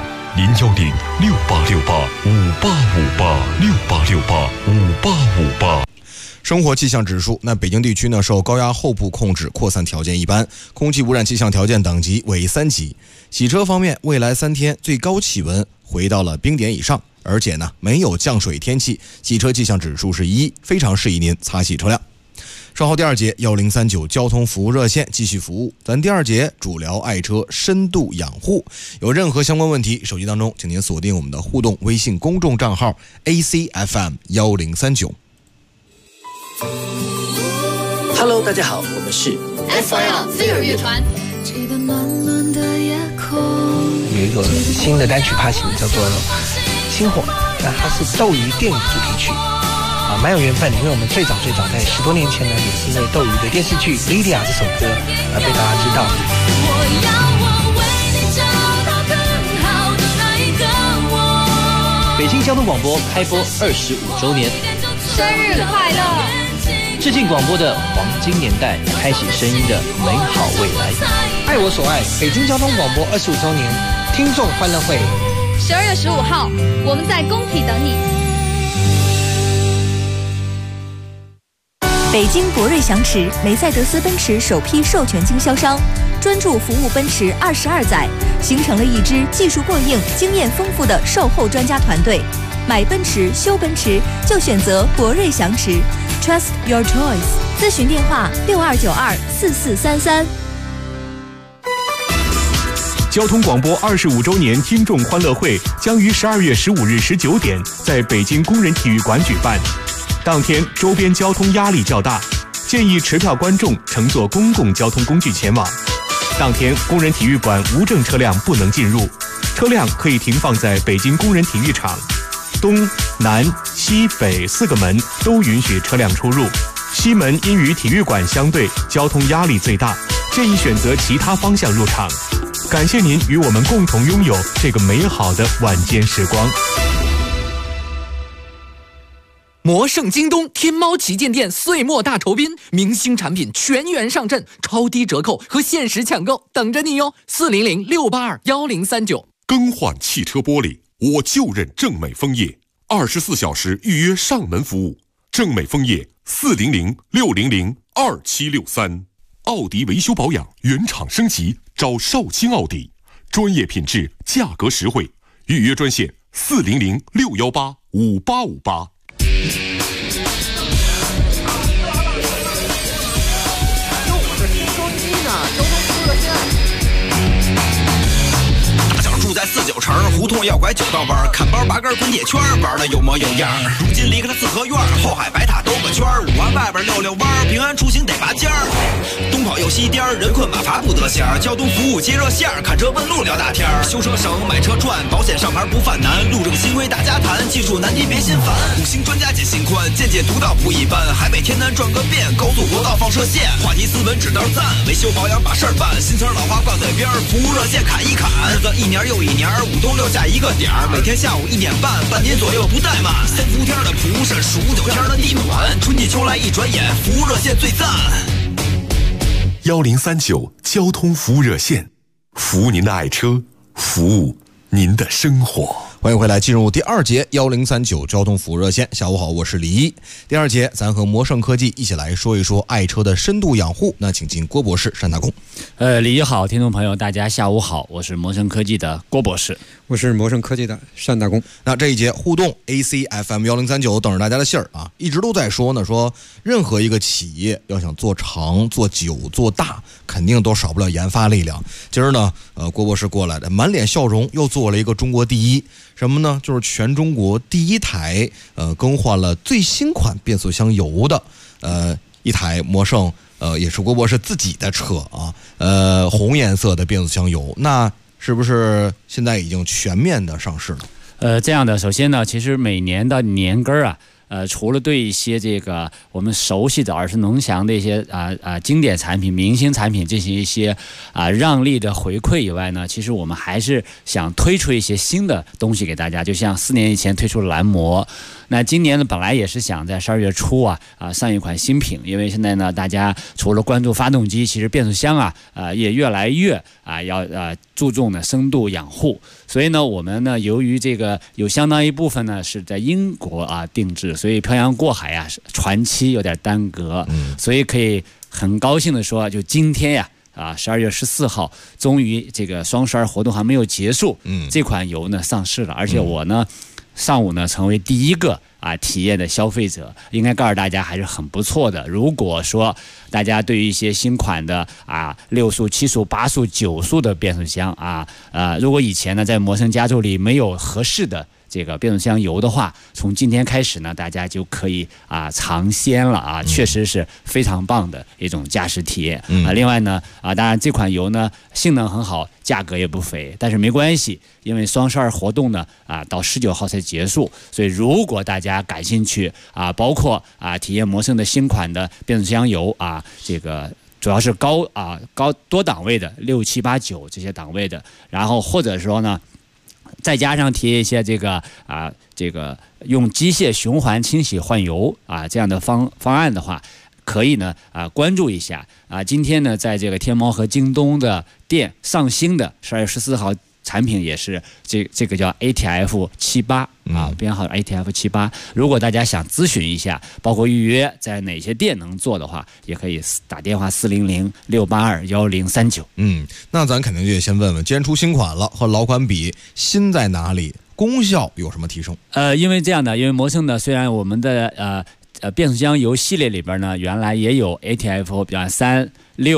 ，010-6868-5858，6868-5858。 生活气象指数，那北京地区呢受高压后部控制，扩散条件一般，空气污染气象条件等级为3级。洗车方面，未来3天最高气温回到了冰点以上，而且呢没有降水天气，洗车气象指数是1，非常适宜您擦洗车辆。稍后第2节1039交通服务热线继续服务，咱第2节主聊爱车深度养护。有任何相关问题，手机当中请您锁定我们的互动微信公众账号 ACFM1039。Hello， 大家好，我们是 FIL 飞儿乐团。 有一个新的单曲发行，叫做《星火》，那它是斗鱼电影主题曲啊，蛮有缘分的，因为我们最早在10多年前呢，也是因为斗鱼的电视剧《莉莉娅》这首歌而被大家知道。 北京交通广播开播25周年， 生日快乐！ 致敬广播的黄金年代，开启声音的美好未来。 爱我所爱，北京交通广播25周年听众欢乐会 ，12月15号，我们在工体等你。 北京博瑞祥驰，梅赛德斯奔驰首批授权经销商，专注服务奔驰22载，形成了一支技术过硬、经验丰富的售后专家团队。买奔驰、修奔驰就选择博瑞祥驰 ，Trust your choice。咨询电话62924433。 交通广播25周年听众欢乐会将于12月15日19点在北京工人体育馆举办。当天周边交通压力较大，建议持票观众乘坐公共交通工具前往。 当天工人体育馆无证车辆不能进入，车辆可以停放在北京工人体育场。东南西北4个门都允许车辆出入，西门因与体育馆相对，交通压力最大，建议选择其他方向入场。感谢您与我们共同拥有这个美好的晚间时光。 魔圣京东天猫旗舰店岁末大酬宾，明星产品全员上阵，超低折扣和限时抢购等着你哟！400-682-1039。 更换汽车玻璃，我就认正美枫叶，24小时预约上门服务。正美枫叶400-600-2763。奥迪维修保养原厂升级，找少卿奥迪，专业品质，价格实惠。预约专线400-618-5858。 住在49城胡同要拐9道弯，看包拔根滚铁圈，玩的有模有样。如今离开了四合院，后海白塔兜个圈，5环外边溜弯，平安出行得拔尖儿。东跑又西颠，人困马乏不得闲。交通服务接热线，看车问路聊大天。修车省，买车赚，保险上牌不犯难。路政新规大家谈，技术难题别心烦。5星专家解心宽，见解独到不一般。海北天南转个遍，高速国道放射线。话题斯文指道赞，维修保养把事儿办。新词老话挂嘴边，服务热线砍一砍。日子一年又一年，5冬6夏一个点儿，每天下午1点半，半年左右不怠慢。3伏天的蒲扇，数9天的地暖，春季秋来一转眼，服务热线最赞。 1039交通服务热线，服务您的爱车，服务您的生活。 欢迎回来，进入第2节1039交通服务热线。下午好，我是李一。第2节，咱和魔圣科技一起来说一说爱车的深度养护。那请进郭博士、单大公。 李一好，听众朋友大家下午好，我是魔圣科技的郭博士， 我是魔圣科技的单大公。 那这一节互动 ACFM 1039等着大家的信儿啊，一直都在说呢，说任何一个企业要想做长、做久、做大，肯定都少不了研发力量。今儿呢，郭博士过来的，满脸笑容，又做了一个中国第一。什么呢？就是全中国第一台更换了最新款变速箱油的一台魔圣也是郭博士自己的车啊，红颜色的变速箱油，那是不是现在已经全面的上市了？ 这样的，首先呢，其实每年的年根儿啊。除了对一些这个我们熟悉的耳熟能详的一些经典产品、明星产品进行一些让利的回馈以外呢，其实我们还是想推出一些新的东西给大家。就像4年以前推出了蓝魔，那今年呢本来也是想在12月初上一款新品，因为现在呢大家除了关注发动机，其实变速箱也越来越要注重呢深度养护。所以呢我们呢由于这个有相当一部分呢是在英国定制，所以漂洋过海传期有点耽搁，所以可以很高兴的说，就今天呀12月14号，终于这个双12活动还没有结束，这款油呢上市了，而且我呢上午呢成为第一个体验的消费者，应该告诉大家还是很不错的。如果说大家对于一些新款的6速、7速、8速、9速的变速箱如果以前呢在魔圣家族里没有合适的这个变速箱油的话，从今天开始呢，大家就可以尝鲜了确实是非常棒的一种驾驶体验另外呢当然这款油呢性能很好，价格也不菲，但是没关系，因为双12活动呢到19号才结束，所以如果大家感兴趣包括体验魔圣的新款的变速箱油这个主要是高多档位的6、7、8、9这些档位的，然后或者说呢再加上体验一些这个用机械循环清洗换油这样的方案的话，可以呢关注一下今天呢在这个天猫和京东的店上新的12月14号产品也是这个叫 ATF 78编号 ATF 78。如果大家想咨询一下，包括预约在哪些店能做的话，也可以打电话400-682-1039。 那咱肯定就得先问问，既然出新款了，和老款比，新在哪里？功效有什么提升？ 因为这样的，因为魔圣呢，虽然我们的变速箱油系列里边呢，原来也有 ATF 比方3、6。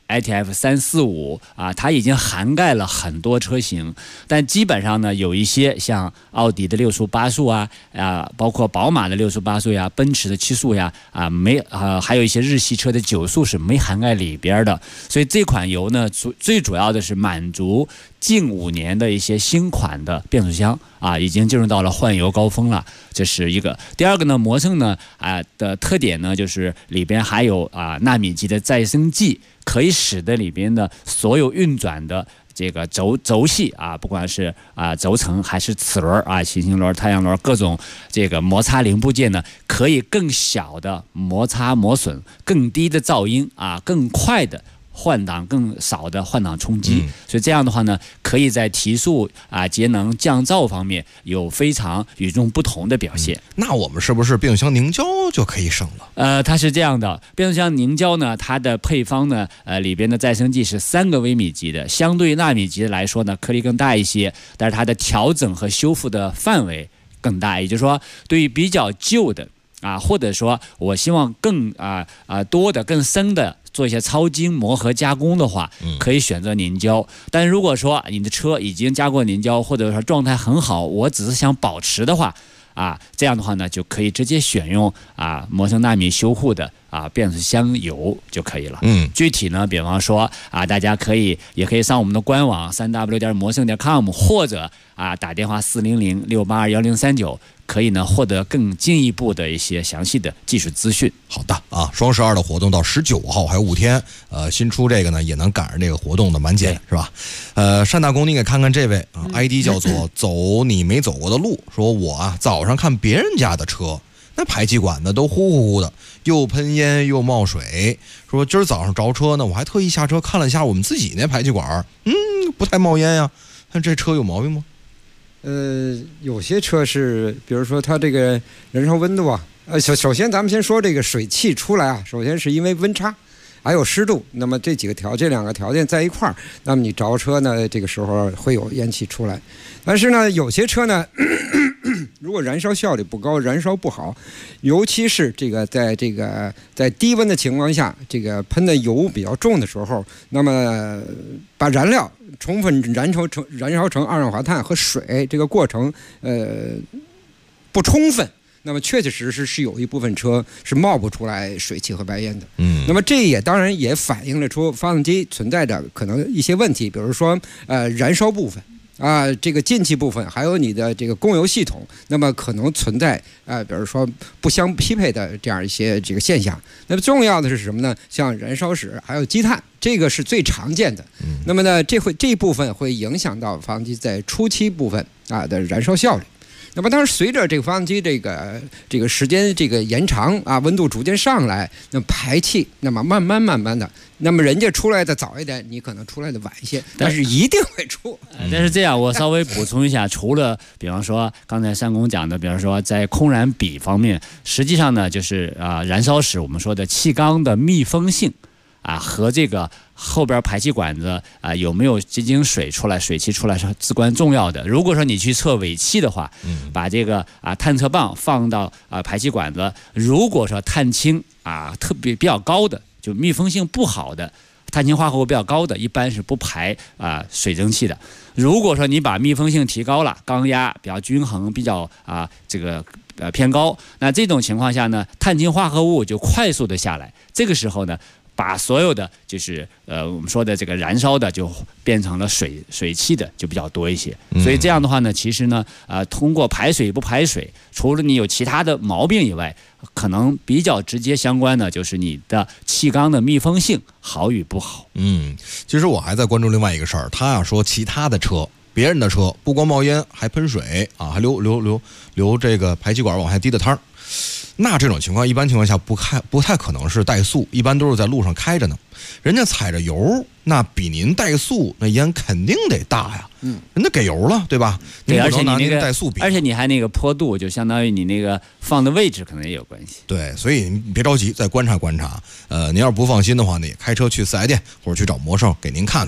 ITF 345啊，它已经涵盖了很多车型，但基本上呢，有一些像奥迪的6速8速啊，包括宝马的6速8速呀，奔驰的7速呀，还有一些日系车的9速是没涵盖里边的。所以这款油呢，最主要的是满足近5年的一些新款的变速箱啊，已经进入到了换油高峰了，这是一个。第二个呢，魔胜呢的特点呢，就是里边还有纳米级的再生剂。可以使得里边的所有运转的这个轴系啊，不管是轴承还是齿轮啊、行星轮、太阳轮各种这个摩擦零部件呢，可以更小的摩擦磨损，更低的噪音啊，更快的换挡，更少的换挡冲击，所以这样的话呢，可以在提速节能降噪方面有非常与众不同的表现。 那我们是不是变速箱凝胶就可以省了？ 它是这样的，变速箱凝胶呢，它的配方呢，里边的再生剂是3个微米级的，相对于纳米级的来说呢，颗粒更大一些，但是它的调整和修复的范围更大，也就是说，对于比较旧的或者说我希望更多的、更深的。做一些超精磨合加工的话，可以选择凝胶。但如果说你的车已经加过凝胶，或者说状态很好，我只是想保持的话，这样的话呢，就可以直接选用魔胜纳米修护的变速箱油就可以了。具体呢，比方说大家也可以上我们的官网3w.魔胜.com， 或者打电话400-682-1039。可以呢获得更进一步的一些详细的技术资讯。 好的双12的活动到19号还有5天，新出这个呢也能赶上这个活动的满减，是吧？单大公，你给看看这位ID 叫做走你没走过的路，说我早上看别人家的车，那排气管子都呼呼呼的，又喷烟又冒水。说今儿早上着车呢，我还特意下车看了一下我们自己那排气管，不太冒烟呀。看这车有毛病吗？ 有些车是，比如说它这个燃烧温度首先咱们先说这个水汽出来首先是因为温差，还有湿度。那么这2个条件在一块儿，那么你着车呢，这个时候会有烟气出来。但是呢，有些车呢，如果燃烧效率不高，燃烧不好，尤其是在低温的情况下，这个喷的油比较重的时候，那么把燃料充分燃烧成二氧化碳和水这个过程不充分，那么确确实实是有一部分车是冒不出来水汽和白烟的。那么这当然也反映了出发动机存在着可能一些问题，比如说燃烧部分这个进气部分，还有你的这个供油系统，那么可能存在比如说不相匹配的这样一些这个现象。那么重要的是什么呢？像燃烧室还有积碳，这个是最常见的。那么呢，这一部分会影响到发动机在初期部分的燃烧效率。那么当然随着这个发动机这个时间这个延长温度逐渐上来，那么排气那么慢慢的，那么人家出来的早一点，你可能出来的晚一些，但是一定会出。 但是这样我稍微补充一下，除了比方说刚才单工讲的，比方说在空燃比方面，实际上呢就是燃烧室我们说的气缸的密封性和这个后边排气管子有没有结晶水出来、水汽出来是至关重要的。如果说你去测尾气的话，把这个探测棒放到排气管子，如果说碳氢特别比较高的，就密封性不好的，碳氢化合物比较高的，一般是不排水蒸气的。如果说你把密封性提高了，缸压比较均衡，比较这个偏高，那这种情况下呢，碳氢化合物就快速的下来。这个时候呢，把所有的就是我们说的这个燃烧的就变成了水汽的就比较多一些。所以这样的话呢，其实呢通过排水不排水，除了你有其他的毛病以外，可能比较直接相关的就是你的气缸的密封性好与不好。 其实我还在关注另外一个事儿，他说其他的车，别人的车不光冒烟还喷水还流这个排气管往下滴的汤。那这种情况一般情况下不太可能是怠速，一般都是在路上开着呢。人家踩着油，那比您怠速那烟肯定得大呀。人家给油了，对吧？ 对，而且你那个怠速比， 而且你还那个坡度，就相当于你那个放的位置可能也有关系。 对，所以你别着急，再观察观察。您要是不放心的话呢，也开车去4S店或者去找魔胜给您看看。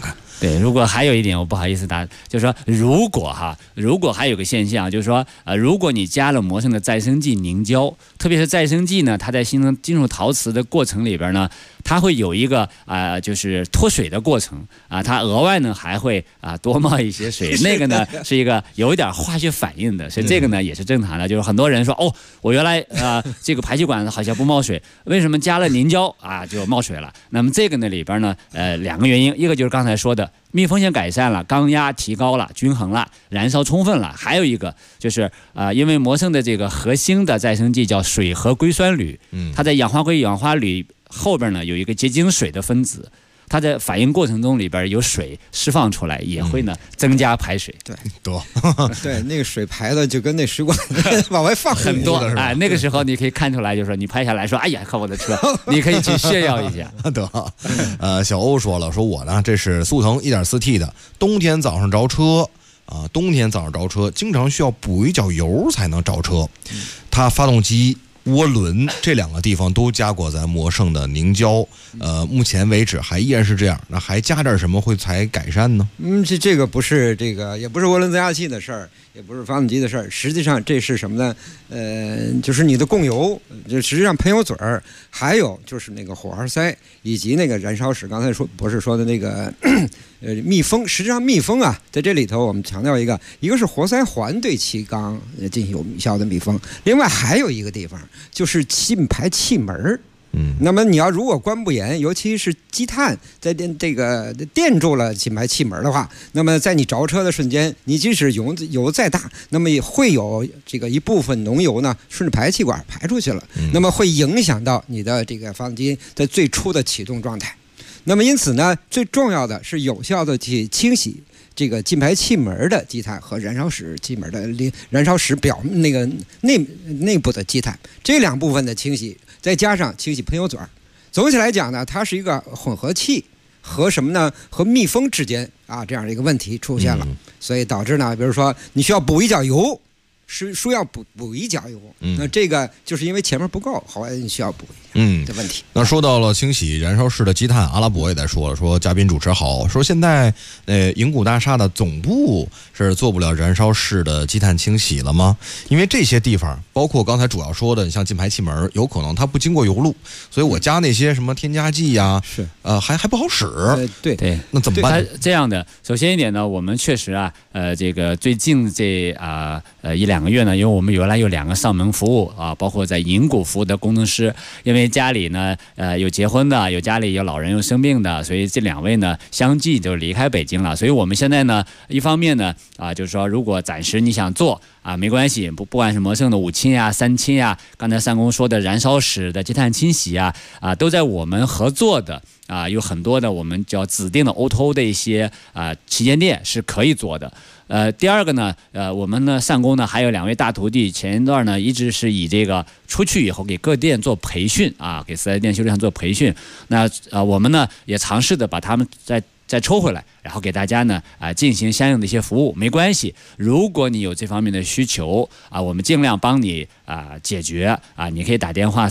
对，如果还有一点我不好意思答，就是说如果还有个现象，就是说如果你加了磨剩的再生剂凝胶，特别是再生剂呢，它在形成金属陶瓷的过程里边呢，它会有一个就是脱水的过程它额外呢还会多冒一些水，那个呢是一个有一点化学反应的，所以这个呢也是正常的。就是很多人说我原来这个排气管好像不冒水，为什么加了凝胶就冒水了？那么这个呢里边呢两个原因，一个就是刚才说的密封性改善了，缸压提高了，均衡了，燃烧充分了。还有一个就是因为磨剩的这个核心的再生剂叫水合硅酸铝，它在氧化硅氧化铝后边呢有一个结晶水的分子，它在反应过程中里边有水释放出来，也会呢增加排水。 对， 多对，那个水排的就跟那水管往外放很多那个时候你可以看出来，就是说你拍下来说，哎呀，看我的车，你可以去炫耀一下。 得，小欧说了，说我呢这是速腾 1.4T 的，冬天早上着车经常需要补一脚油才能着车，它发动机涡轮这两个地方都加过咱磨剩的凝胶，目前为止还依然是这样。那还加点什么会才改善呢？ 这个不是也不是涡轮增压器的事儿，也不是发动机的事儿。实际上这是什么呢？就是你的供油，就实际上喷油嘴儿，还有就是那个火花塞以及那个燃烧室。刚才博士说的那个密封，实际上密封在这里头我们强调一个是活塞环对气缸进行有效的密封，另外还有一个地方就是进排气门。那么你要如果关不严，尤其是积碳在垫住了进排气门的话，那么在你着车的瞬间，你即使油再大，那么也会有这个一部分浓油呢顺着排气管排出去了，那么会影响到你的这个发动机在最初的启动状态。那么因此呢，最重要的是有效的去清洗这个进排气门的积碳和燃烧室气门的燃烧室表那个内部的积碳，这两部分的清洗，再加上清洗喷油嘴儿，总体来讲呢，它是一个混合气和什么呢？和密封之间这样的一个问题出现了，所以导致呢，比如说你需要补一脚油，需要补一脚油，那这个就是因为前面不够，后来你需要补的问题。 那说到了清洗燃烧室的积碳，阿拉伯也在说了，说嘉宾主持好，说现在银谷大厦的总部是做不了燃烧室的积碳清洗了吗？因为这些地方包括刚才主要说的像进排气门，有可能它不经过油路，所以我加那些什么添加剂是还不好使。 对， 那怎么办？ 这样的，首先一点呢，我们确实这个最近这1-2个月呢，因为我们原来有2个上门服务包括在银谷服务的工程师，因为家里呢有结婚的，有家里有老人有生病的，所以这2位呢相继就离开北京了。所以我们现在呢，一方面呢就是说，如果暂时你想做没关系，不管是磨剩的5清3清刚才单工说的燃烧室的积碳清洗都在我们合作的有很多的我们叫指定的 O2O 的一些旗舰店是可以做的。第二个呢，我们呢单工呢还有2位大徒弟，前一段呢一直是以这个出去以后给各店做培训给4S店修理厂做培训。那我们呢也尝试的把他们再抽回来，然后给大家呢进行相应的一些服务。没关系，如果你有这方面的需求我们尽量帮你解决你可以打电话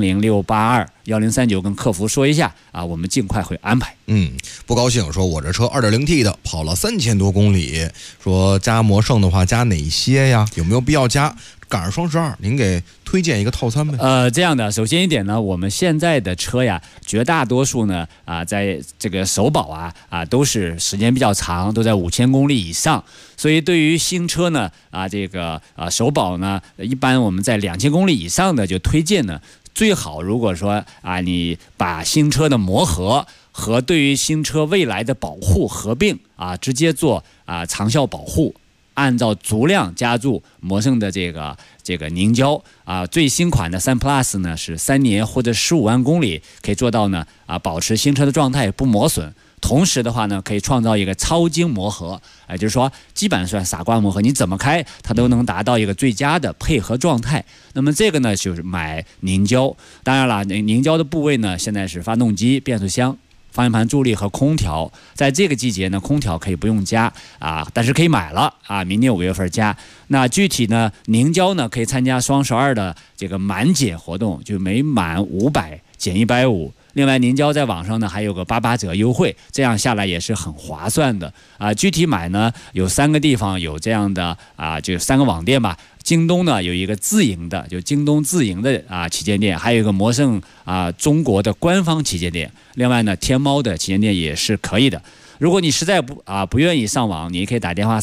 400-682-1039跟客服说一下我们尽快会安排。 不高兴说我这车 2.0T 的跑了3000多公里，说加磨剩的话加哪些呀？有没有必要加？赶上双12，您给推荐一个套餐呗？ 这样的，首先一点呢，我们现在的车呀，绝大多数呢在这个首保都是时间比较长，都在5000公里以上。所以对于新车呢这个首保呢，一般我们在2000公里以上的就推荐呢，最好如果说你把新车的磨合和对于新车未来的保护合并直接做长效保护。按照足量加注磨剩的这个凝胶最新款的3 Plus 呢是3年或者15万公里，可以做到呢保持新车的状态不磨损。同时的话呢，可以创造一个超精磨合，就是说基本上算傻瓜磨合，你怎么开它都能达到一个最佳的配合状态。那么这个呢就是买凝胶，当然了，凝胶的部位呢现在是发动机、变速箱、方向盘助力和空调。在这个季节呢，空调可以不用加但是可以买了明年5月份加。那具体呢，凝胶呢可以参加双12的这个满减活动，就每满500减150， 另外，您交在网上呢还有个88折优惠，这样下来也是很划算的啊。具体买呢有3个地方有这样的就3个网店吧。京东呢有一个自营的，就京东自营的旗舰店，还有一个魔圣中国的官方旗舰店。另外呢，天猫的旗舰店也是可以的。如果你实在不愿意上网，你也可以打电话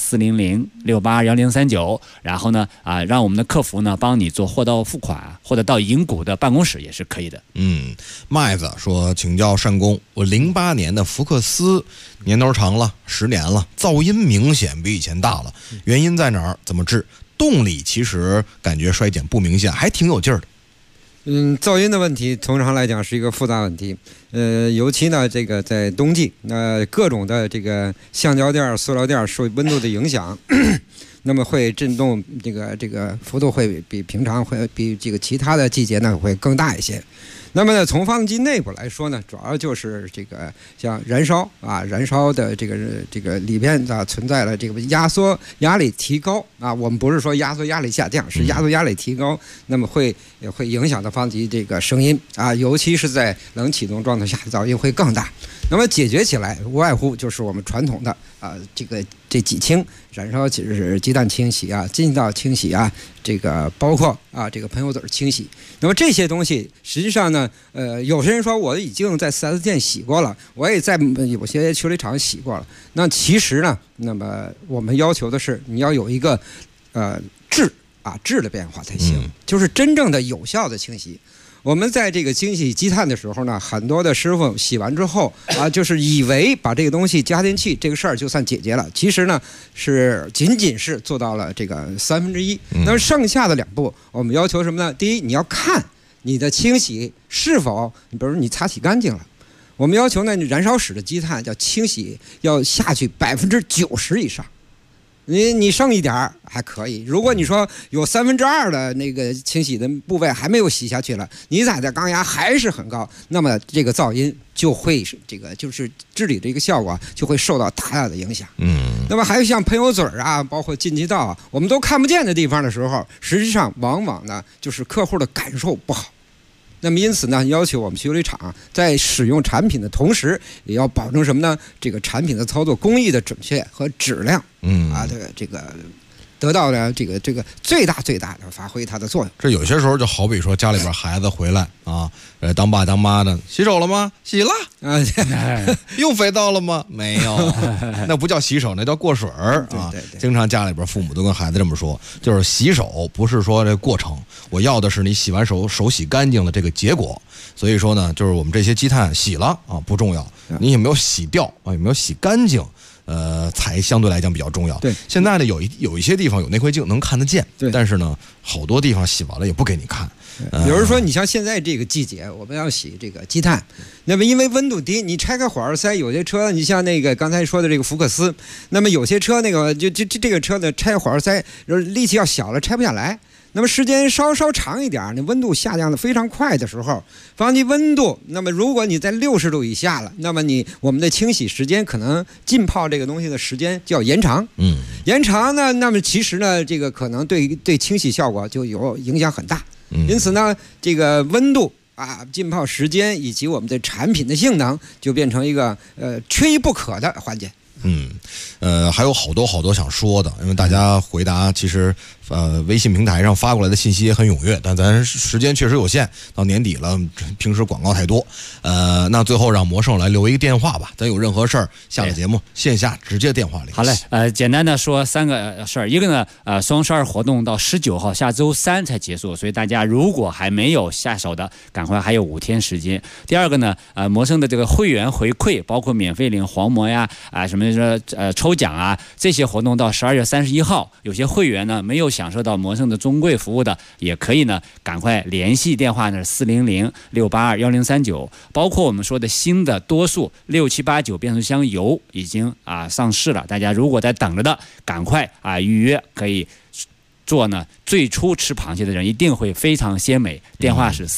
400-682-1039，然后呢让我们的客服呢帮你做货到付款，或者到银谷的办公室也是可以的。 麦子说，请教单工，我08年的福克斯年头长了10年了，噪音明显比以前大了，原因在哪儿？怎么治？动力其实感觉衰减不明显，还挺有劲儿的。 噪音的问题通常来讲是一个复杂问题，尤其呢这个在冬季，各种的这个橡胶垫、塑料垫受温度的影响，那么会震动这个幅度会比平常会比这个其他的季节呢会更大一些。那么呢，从发动机内部来说呢，主要就是这个像燃烧的这个里边存在了这个压缩压力提高我们不是说压缩压力下降，是压缩压力提高，那么也会影响到发动机这个声音尤其是在冷启动状态下，噪音会更大。那么解决起来无外乎就是我们传统的这几清，燃烧就是鸡蛋清洗进气道清洗这个包括这个喷油嘴清洗。那么这些东西实际上呢，有些人说我已经在 4S 店洗过了，我也在有些修理厂洗过了。那其实呢，那么我们要求的是你要有一个质的变化才行，就是真正的有效的清洗。我们在这个清洗积碳的时候呢，很多的师傅洗完之后就是以为把这个东西加进去，这个事儿就算解决了。其实呢，仅仅是做到了这个1/3。那么剩下的2步，我们要求什么呢？第一，你要看你的清洗是否，比如你擦洗干净了。我们要求呢，燃烧室的积碳要清洗要下去90%以上。你剩一点还可以，如果你说有2/3的那个清洗的部位还没有洗下去了，你踩在钢牙还是很高，那么这个噪音就会就是治理的一个效果就会受到大的影响。那么还有像喷油嘴包括进气道我们都看不见的地方的时候，实际上往往呢就是客户的感受不好。那么因此呢，要求我们修理厂在使用产品的同时，也要保证什么呢？这个产品的操作工艺的准确和质量，这个得到了这个最大的发挥它的作用。 这有些时候就好比说家里边孩子回来当爸当妈的，洗手了吗？洗了用肥皂了吗？没有，那不叫洗手，那叫过水儿经常家里边父母都跟孩子这么说，就是洗手不是说这过程，我要的是你洗完手洗干净的这个结果。所以说呢，就是我们这些积碳洗了不重要，你有没有洗掉有没有洗干净？才相对来讲比较重要。 对， 现在呢有一些地方有内窥镜能看得见，但是呢好多地方洗完了也不给你看。 比如说你像现在这个季节，我们要洗这个积碳，那么因为温度低，你拆开火花塞，有些车你像那个刚才说的这个福克斯，那么有些车那个这个车呢拆火花塞力气要小了拆不下来。那么时间稍长一点，那温度下降的非常快的时候，发动机温度，那么如果你在60度以下了，那么我们的清洗时间可能浸泡这个东西的时间就要延长。延长呢，那么其实呢，这个可能对清洗效果就有影响很大。因此呢，这个温度浸泡时间以及我们的产品的性能就变成一个缺一不可的环节。 还有好多想说的，因为大家回答其实微信平台上发过来的信息也很踊跃，但咱时间确实有限，到年底了，平时广告太多。那最后让魔圣来留一个电话吧，咱有任何事儿下了节目线下直接电话联系。 好嘞，简单的说3个事儿，一个呢，双12活动到19号下周3才结束，所以大家如果还没有下手的，赶快还有5天时间。第二个呢，魔圣的这个会员回馈，包括免费领黄膜呀，什么抽奖这些活动到12月31号，有些会员呢没有享受到魔圣的中贵服务的，也可以呢赶快联系电话呢400-682-1039，包括我们说的新的多速6789变速箱油已经上市了，大家如果在等着的，赶快预约，可以做呢最初吃螃蟹的人一定会非常鲜美。电话是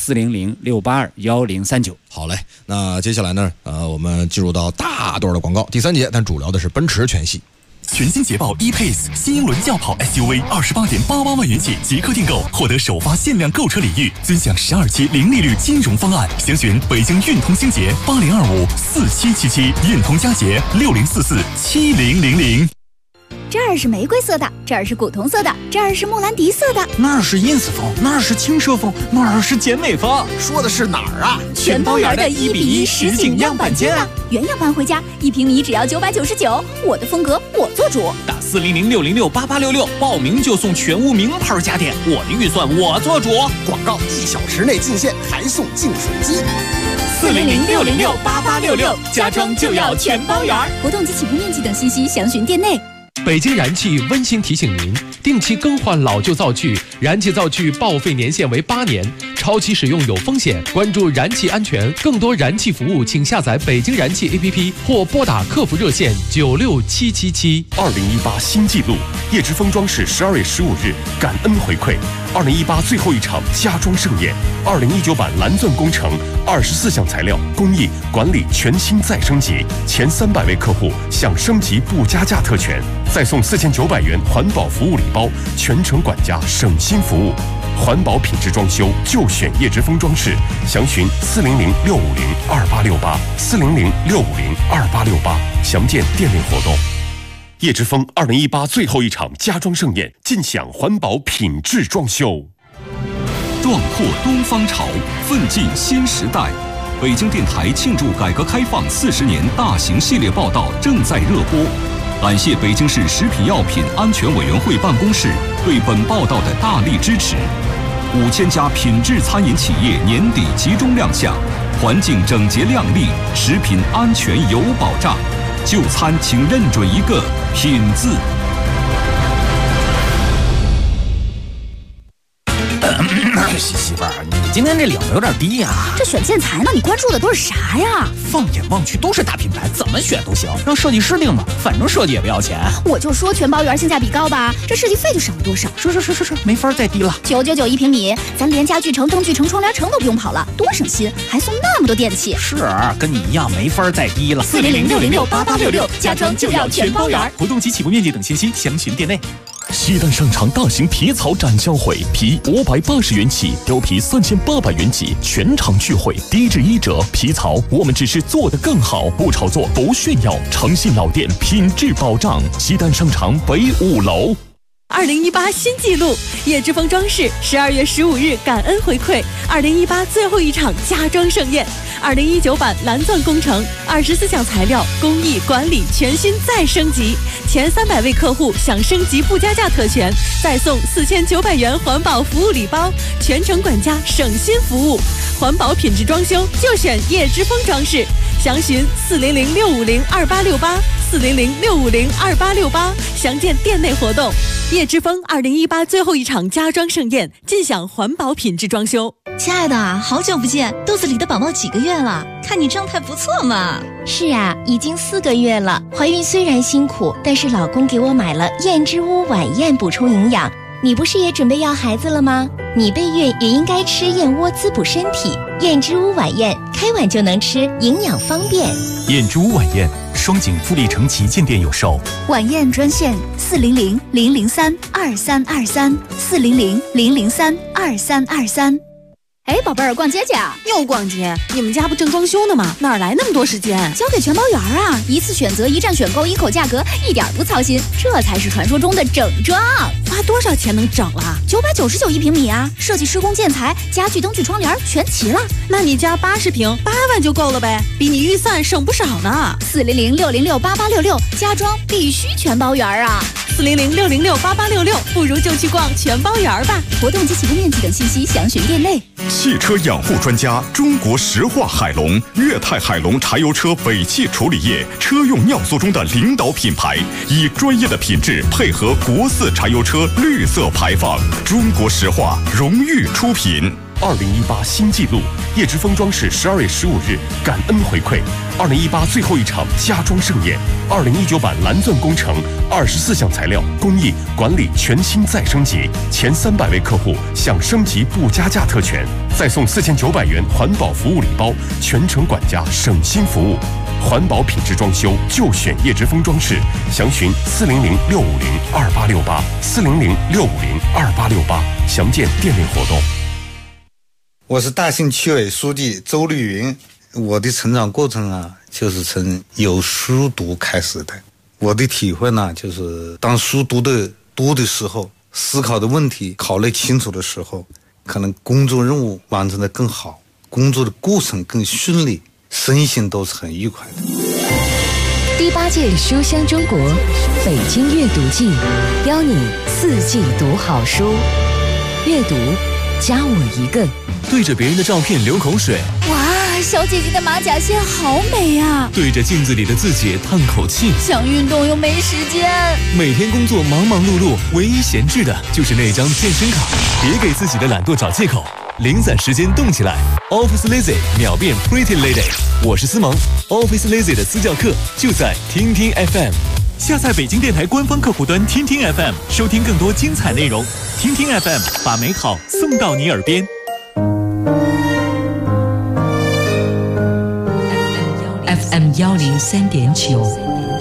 400-682-1039。 好嘞，那接下来呢，我们进入到大段的广告，第3节，但主聊的是奔驰全系。 全新捷豹 E-Pace 新英伦轿跑 SUV28.88万元起即刻订购，获得首发限量购车礼遇，尊享12期零利率金融方案。详询北京运通星捷80254777，运通佳捷60447000。 这儿是玫瑰色的，这儿是古铜色的，这儿是莫兰迪色的， 那儿是 ins 风，那儿是轻奢风，那儿是简美风。 说的是哪儿啊？ 全包圆的1:1实景样板间啊！原样搬回家，1平米只要999，我的风格我做主。 打400-606-8866报名就送全屋名牌家电，我的预算我做主。 广告1小时内进线，还送净水机。 400-606-8866，家装就要全包圆。 活动及起步面积等信息详询店内。 北京燃气温馨提醒您：定期更换老旧灶具，燃气灶具报废年限为8年，超期使用有风险。关注燃气安全，更多燃气服务，请下载北京燃气 APP 或拨打客服热线96777。 2018新纪录，叶之峰装饰12月15日感恩回馈2018最后一场家装盛宴，2019版蓝钻工程24项材料工艺管理全新再升级，前300位客户享升级不加价特权，再送4900元环保服务礼包，全程管家省心服务。环保品质装修就选叶之峰装饰，详询400-650-2868，400-650-2868，详见店内活动。叶之峰2018最后一场家装盛宴，尽享环保品质装修。 壮阔东方潮，奋进新时代。北京电台庆祝改革开放40年大型系列报道正在热播。感谢北京市食品药品安全委员会办公室对本报道的大力支持。5000家品质餐饮企业年底集中亮相，环境整洁亮丽，食品安全有保障。就餐请认准一个品字。 媳妇儿，你今天这领子有点低呀。 这选建材呢，你关注的都是啥呀？ 放眼望去都是大品牌，怎么选都行，让设计师定吧，反正设计也不要钱。 我就说全包圆性价比高吧，这设计费就省了多少？ 是，没法再低了。 999 1平米，咱连家具城、灯具城、窗帘城都不用跑了，多省心，还送那么多电器。 是，跟你一样没法再低了。 400-606-8866，家装就要全包圆。 活动及起步面积等信息详询店内。 西单商场大型皮草展销会，皮580元起，貂皮3800元起，全场聚会，低至1折。皮草我们只是做得更好，不炒作，不炫耀，诚信老店，品质保障。西单商场北5楼。 2018新纪录，叶之峰装饰12月15日感恩回馈2018最后一场家装盛宴，2019版蓝钻工程24项材料工艺管理全新再升级，前300位客户享升级不加价特权，再送4900元环保服务礼包，全程管家省心服务。环保品质装修就选叶之峰装饰，详询400-650-2868，400-650-2868，详见店内活动。叶之峰2018最后一场家装盛宴，尽享环保品质装修。 亲爱的，好久不见，肚子里的宝宝几个月了？看你状态不错嘛。 是啊，已经4个月了。怀孕虽然辛苦，但是老公给我买了燕之屋晚宴补充营养。你不是也准备要孩子了吗？你备孕也应该吃燕窝滋补身体。燕之屋晚宴，开碗就能吃，营养方便。 燕之屋晚宴，双井富力城旗舰店有售。 晚宴专线400-003-2323，400-003-2323。哎，宝贝儿，逛街去啊？ 又逛街？你们家不正装修呢吗？哪来那么多时间？ 交给全包圆啊！一次选择，一站选购，一口价格，一点不操心，这才是传说中的整装。 花多少钱能整了 ？999 1平米啊！设计施工建材、家具、灯具、窗帘全齐了。 那你家80平8万就够了呗，比你预算省不少呢。 400-606-8866，家装必须全包圆啊 ！400-606-8866，不如就去逛全包圆吧。 活动及起步面积等信息详询店内。 汽车养护专家，中国石化海龙、粤泰海龙柴油车尾气处理液车用尿素中的领导品牌，以专业的品质配合国4柴油车绿色排放。中国石化荣誉出品。 2018新纪录，叶之峰装饰12月15日感恩回馈2018最后一场家装盛宴，2019版蓝钻工程24项材料工艺管理全新再升级，前300位客户享升级不加价特权，再送4900元环保服务礼包，全程管家省心服务。 环保品质装修就选叶之峰装饰，详询400-650-2868，400-650-2868，详见店内活动。 我是大兴区委书记周绿云。我的成长过程啊，就是从有书读开始的。我的体会呢，就是当书读的多的时候，思考的问题考虑清楚的时候，可能工作任务完成的更好，工作的过程更顺利，身心都是很愉快的。 第8届书香中国北京阅读季，邀你4季读好书，阅读加我一个。 对着别人的照片流口水， 哇，小姐姐的马甲线好美呀！ 对着镜子里的自己叹口气， 想运动又没时间。 每天工作忙忙碌碌，唯一闲置的就是那张健身卡。别给自己的懒惰找借口，零散时间动起来。Office Lazy 秒变 Pretty Lady， 我是思萌。Office Lazy 的私教课就在听听 FM。 下载北京电台官方客户端听听 FM， 收听更多精彩内容。听听 FM， 把美好送到你耳边。 FM 103.9，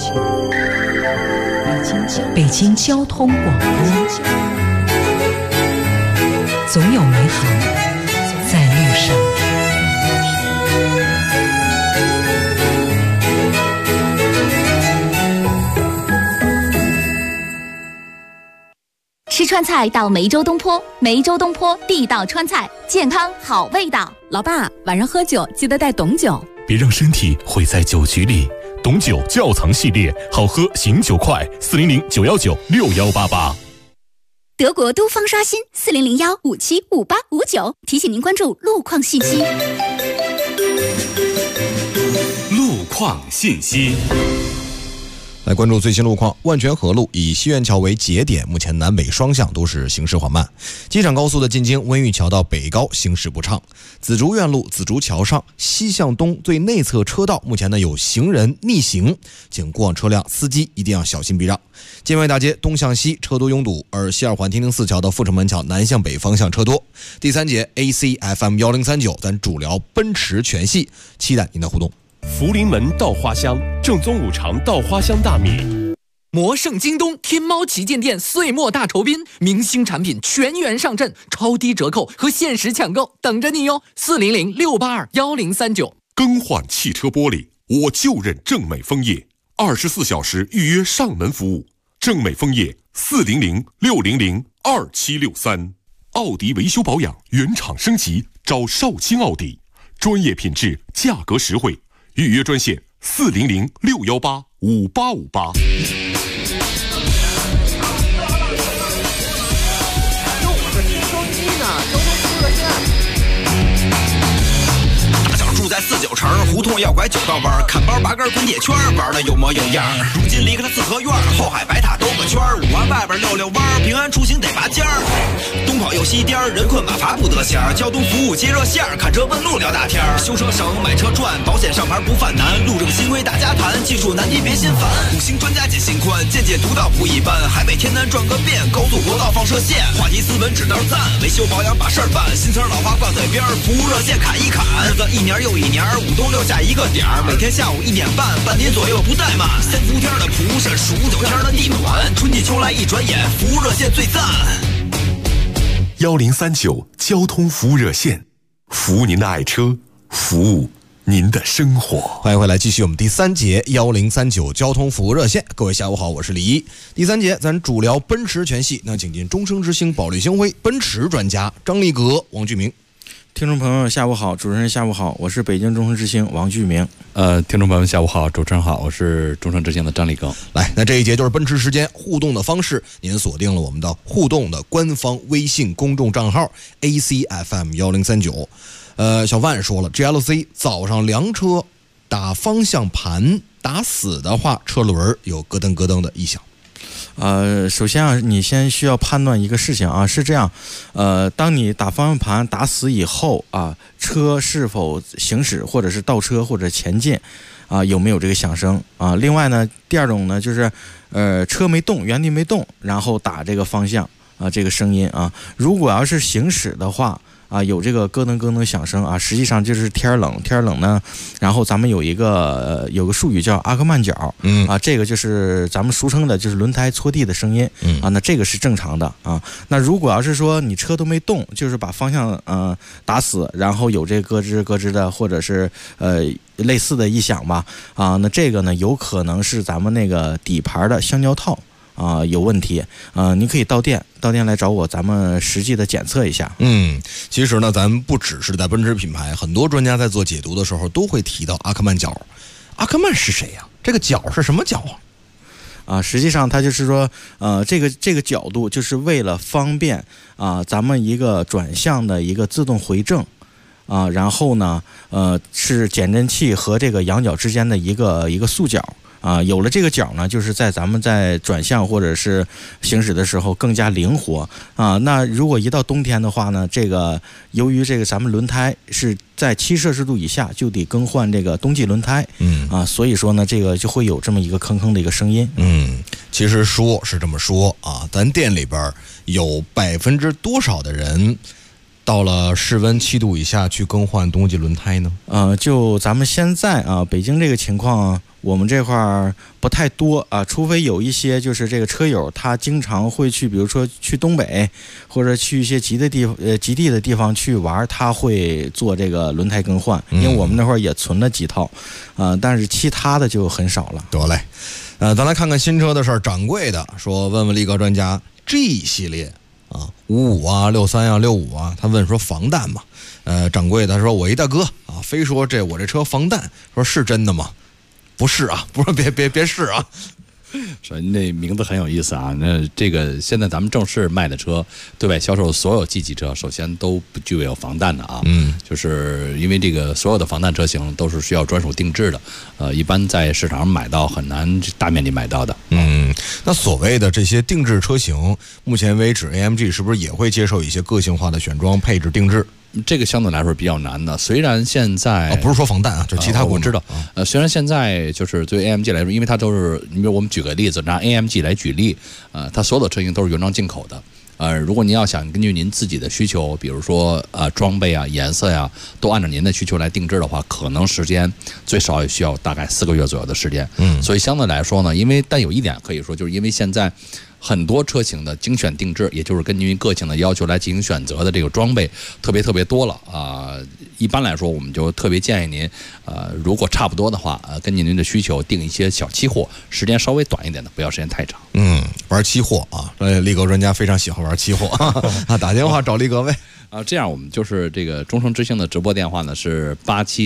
北京交通广播，总有美好在路上。 吃川菜到梅州东坡，梅州东坡地道川菜，健康好味道。 老爸，晚上喝酒记得带董酒， 别让身体毁在酒局里。董酒窖藏系列，好喝醒酒快，400-919-6188。 德国都方刷新400-157-5859，提醒您关注路况信息。 路况信息。 来关注最新路况，万泉河路以西苑桥为节点，目前南北双向都是行驶缓慢。机场高速的进京温榆桥到北高行驶不畅。紫竹院路紫竹桥上西向东最内侧车道目前呢有行人逆行，请过往车辆司机一定要小心避让。建外大街东向西车多拥堵，而西二环天宁寺桥到阜成门桥南向北方向车多。第3节 AC FM 1039，咱主聊奔驰全系，期待您的互动。 福临门稻花香，正宗五常稻花香大米。 魔圣京东天猫旗舰店岁末大酬宾，明星产品全员上阵，超低折扣和限时抢购等着你哟！400-682-1039。 更换汽车玻璃，我就认正美枫叶，24小时预约上门服务。正美枫叶400-600-2763。奥迪维修保养原厂升级，找少卿奥迪，专业品质，价格实惠。预约专线400-618-5858。 住在49城，胡同要拐9道弯，看包拔根滚铁圈，玩的有模有样。如今离开了四合院，后海白塔兜个圈，5环外边溜溜弯，平安出行得拔尖儿。东跑又西颠，人困马乏不得闲。交通服务接热线，看车问路聊大天。修车省，买车赚，保险上牌不犯难。路政新规大家谈，技术难题别心烦。5星专家解心宽，见解独到不一般。海北天南转个遍，高速国道放射线。话题斯文指道赞，维修保养把事儿办。新词老话挂嘴边，服务热线砍一砍。日子一年又一年，5东6下一个点儿，每天下午1点半，半点左右不怠慢。3伏天的蒲是数9天的地暖，春季秋来一转眼，服务热线最赞。 1039交通服务热线，服务您的爱车，服务您的生活。 欢迎回来，继续我们第3节1039交通服务热线。各位下午好，我是李一。第3节咱主聊奔驰全系，那请进终生之星保利星辉奔驰专家张立格、王巨明。 听众朋友下午好，主持人下午好，我是北京终生之星王巨明。 听众朋友们下午好，主持人好，我是终生之星的张立刚。 来，那这一节就是奔驰时间互动的方式，您锁定了我们的互动的官方微信公众账号 ACFM 1039。小万说了 ，GLC 早上凉车打方向盘打死的话，车轮有咯噔咯噔的异响。 首先啊，你先需要判断一个事情啊，是这样，当你打方向盘打死以后啊，车是否行驶或者是倒车或者前进啊，有没有这个响声啊？另外呢，第二种呢就是车没动，原地没动，然后打这个方向啊，这个声音啊，如果要是行驶的话啊，有这个咯噔咯噔响声啊，实际上就是天冷呢，然后咱们有个术语叫阿克曼角，这个就是咱们俗称的就是轮胎搓地的声音，那这个是正常的啊。那如果要是说你车都没动，就是把方向打死，然后有这咯吱咯吱的，或者是类似的异响吧，那这个呢有可能是咱们那个底盘的橡胶套有问题，您可以到店来找我，咱们实际的检测一下。 其实呢，咱们不只是在奔驰品牌，很多专家在做解读的时候都会提到阿克曼角。阿克曼是谁呀？这个角是什么角啊？ 实际上它就是说，这个角度就是为了方便咱们一个转向的一个自动回正。然后呢，是减震器和这个仰角之间的一个束角。有了这个角呢，就是咱们在转向或者是行驶的时候更加灵活那如果一到冬天的话呢，由于这个咱们轮胎是在7摄氏度以下，就得更换这个冬季轮胎，所以说呢，这个就会有这么一个吭吭的一个声音。 其实说是这么说咱店里边有多少的人到了室温7度以下去更换冬季轮胎呢？ 就咱们现在北京这个情况，我们这块儿不太多除非有一些就是这个车友他经常会去，比如说去东北或者去一些极地的地方去玩，他会做这个轮胎更换，因为我们那会儿也存了几套，但是其他的就很少了。 得嘞，咱来看看新车的事儿。掌柜的说问问力哥专家 G 系列55啊、63啊、65啊，他问说防弹嘛？掌柜的说我一大哥非说我这车防弹，说是真的吗？不是啊，不是别是啊。 说那名字很有意思啊，那这个现在咱们正式卖的车，对外销售所有 G 级车，首先都不具备有防弹的就是因为这个所有的防弹车型都是需要专属定制的，一般在市场上买到很难大面积买到的。 那所谓的这些定制车型，目前为止 AMG 是不是也会接受一些个性化的选装配置定制？ 这个相对来说比较难的，虽然现在不是说防弹就其他我知道虽然现在就是对 AMG 来说，因为它都是，你比如我们举个例子，拿 AMG 来举例，它所有的车型都是原装进口的。如果您要想根据您自己的需求，比如说装备颜色呀，都按照您的需求来定制的话，可能时间最少也需要大概4个月左右的时间。所以相对来说呢，但有一点可以说，就是因为现在很多车型的精选定制，也就是根据个性的要求来进行选择的这个装备特别多了一般来说，我们就特别建议您如果差不多的话根据您的需求定一些小期货，时间稍微短一点的，不要时间太长。 玩期货力哥专家非常喜欢玩期货打电话找力哥呗。 这样我们就是这个中诚之星的直播电话呢是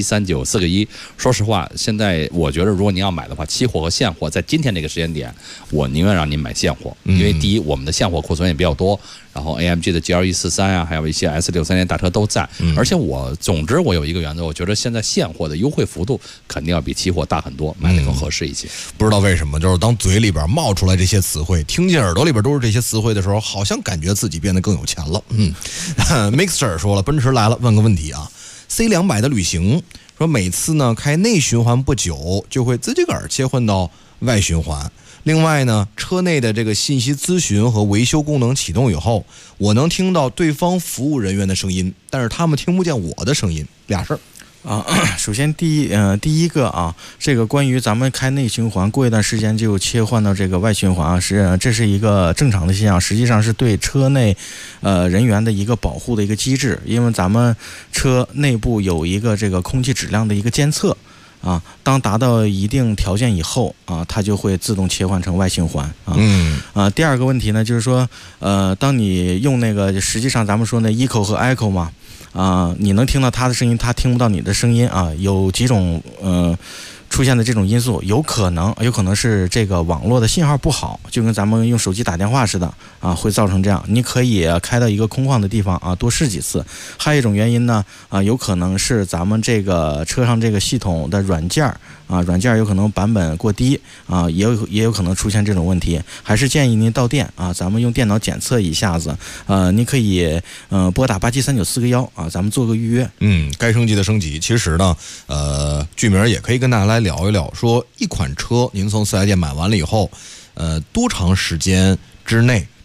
873941。说实话，现在我觉得如果您要买的话，期货和现货在今天这个时间点，我宁愿让您买现货，因为第一，我们的现货库存也比较多，然后 AMG 的 GL143还有一些 S63大车都在，而且总之我有一个原则，我觉得现在现货的优惠幅度肯定要比期货大很多，买的更合适一些。 不知道为什么，就是当嘴里边冒出来这些词汇，听进耳朵里边都是这些词汇的时候，好像感觉自己变得更有钱了。Mixer 说了，奔驰来了，问个问题C200的旅行，说每次呢开内循环不久，就会自己个儿切换到外循环。另外呢，车内的这个信息咨询和维修功能启动以后，我能听到对方服务人员的声音，但是他们听不见我的声音，俩事儿。 首先第一个这个关于咱们开内循环，过一段时间就切换到这个外循环这是一个正常的现象，实际上是对车内人员的一个保护的一个机制，因为咱们车内部有一个这个空气质量的一个监测当达到一定条件以后它就会自动切换成外循环第二个问题呢，就是说当你用那个实际上咱们说那 Eco 和 Echo 嘛你能听到他的声音，他听不到你的声音有几种出现的这种因素，有可能是这个网络的信号不好，就跟咱们用手机打电话似的会造成这样。你可以开到一个空旷的地方多试几次。还有一种原因呢有可能是咱们这个车上这个系统的软件有可能版本过低也有可能出现这种问题。还是建议您到店咱们用电脑检测一下子您可以拨打873941咱们做个预约。 该升级的升级。其实呢剧名也可以跟大家来聊一聊，说一款车您从4S店买完了以后多长时间之内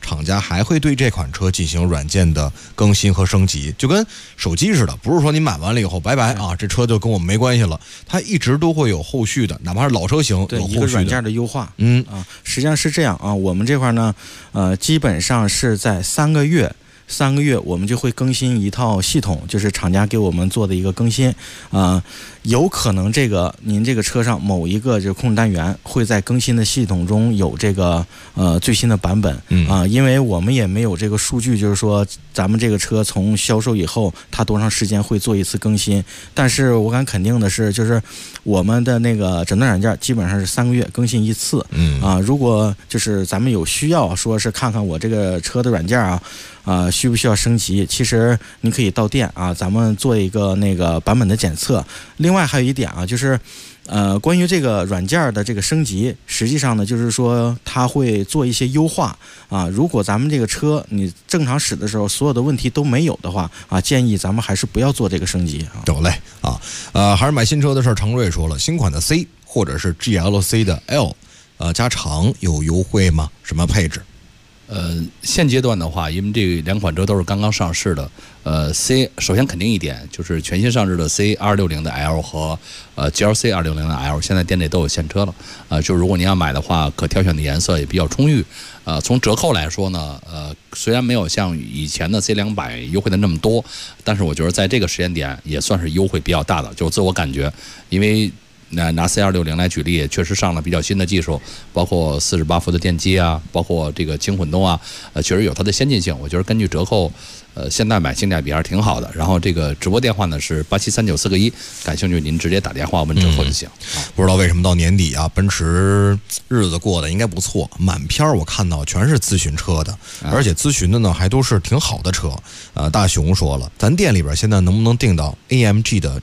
厂家还会对这款车进行软件的更新和升级，就跟手机似的，不是说你买完了以后拜拜啊，这车就跟我们没关系了，它一直都会有后续的，哪怕是老车型有后续的一个软件的优化。实际上是这样啊，我们这块呢，基本上是在3个月我们就会更新一套系统，就是厂家给我们做的一个更新有可能您这个车上某一个这控制单元会在更新的系统中有这个最新的版本因为我们也没有这个数据，就是说咱们这个车从销售以后它多长时间会做一次更新，但是我敢肯定的是，就是我们的那个诊断软件基本上是3个月更新一次如果就是咱们有需要说是看看我这个车的软件需不需要升级，其实您可以到店咱们做一个那个版本的检测。另外还有一点就是关于这个软件的这个升级，实际上呢就是说它会做一些优化如果咱们这个车你正常使的时候所有的问题都没有的话建议咱们还是不要做这个升级有嘞还是买新车的事儿，常瑞说了，新款的 C 或者是 GLC 的 L 加长有优惠吗？什么配置？ 现阶段的话，因为这两款车都是刚刚上市的，C 首先肯定一点就是全新上市的 C260的 L 和GLC 260的 L， 现在店内都有现车了就如果您要买的话，可挑选的颜色也比较充裕从折扣来说呢虽然没有像以前的 C200 优惠的那么多，但是我觉得在这个时间点也算是优惠比较大的，就自我感觉，因为拿 C260 来举例，确实上了比较新的技术，包括48伏的电机包括这个轻混动确实有它的先进性。我觉得根据折扣，现在买性价比还是挺好的。然后这个直播电话呢是873941，感兴趣您直接打电话问折扣就行。 不知道为什么到年底奔驰日子过得应该不错，满片我看到全是咨询车的，而且咨询的呢还都是挺好的车。大熊说了，咱店里边现在能不能订到 AMG 的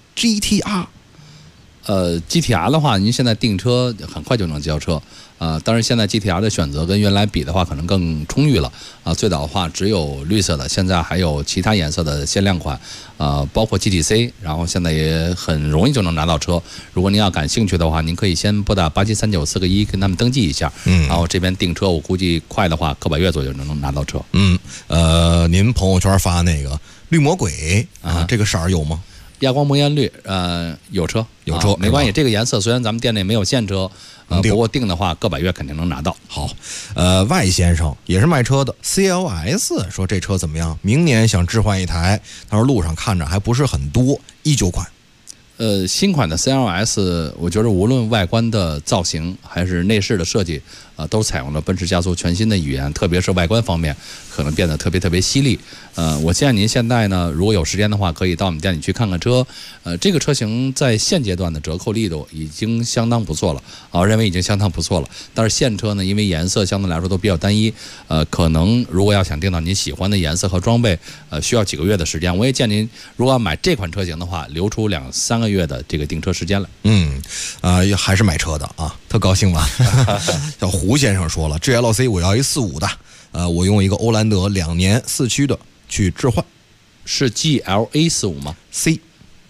GTR？GTR 的话，您现在订车很快就能交车，当然现在 GTR 的选择跟原来比的话，可能更充裕了，最早的话只有绿色的，现在还有其他颜色的限量款，包括 GTC， 然后现在也很容易就能拿到车。如果您要感兴趣的话，您可以先拨打873941跟他们登记一下，然后这边订车，我估计快的话，个把月左右就能拿到车。 您朋友圈发那个绿魔鬼这个色儿有吗？ 亚光魔岩绿，有车，没关系。这个颜色虽然咱们店内没有现车，不过订的话，个把月肯定能拿到。 好，外先生也是卖车的 CLS 说这车怎么样？明年想置换一台，他说路上看着还不是很多，19款。 新款的 CLS， 我觉得无论外观的造型还是内饰的设计，都采用了奔驰家族全新的语言，特别是外观方面，可能变得特别犀利。我建议您现在呢，如果有时间的话，可以到我们店里去看看车。这个车型在现阶段的折扣力度已经相当不错了，我认为已经相当不错了。但是现车呢，因为颜色相对来说都比较单一，可能如果要想订到您喜欢的颜色和装备，需要几个月的时间。我也建议您，如果要买这款车型的话，留出2-3个月的这个订车时间来。 还是买车的特高兴吧？小胡先生说了 ，GLC 我要一45的，我用一个欧蓝德2年4驱的去置换， 是 GLA 45吗 ？C。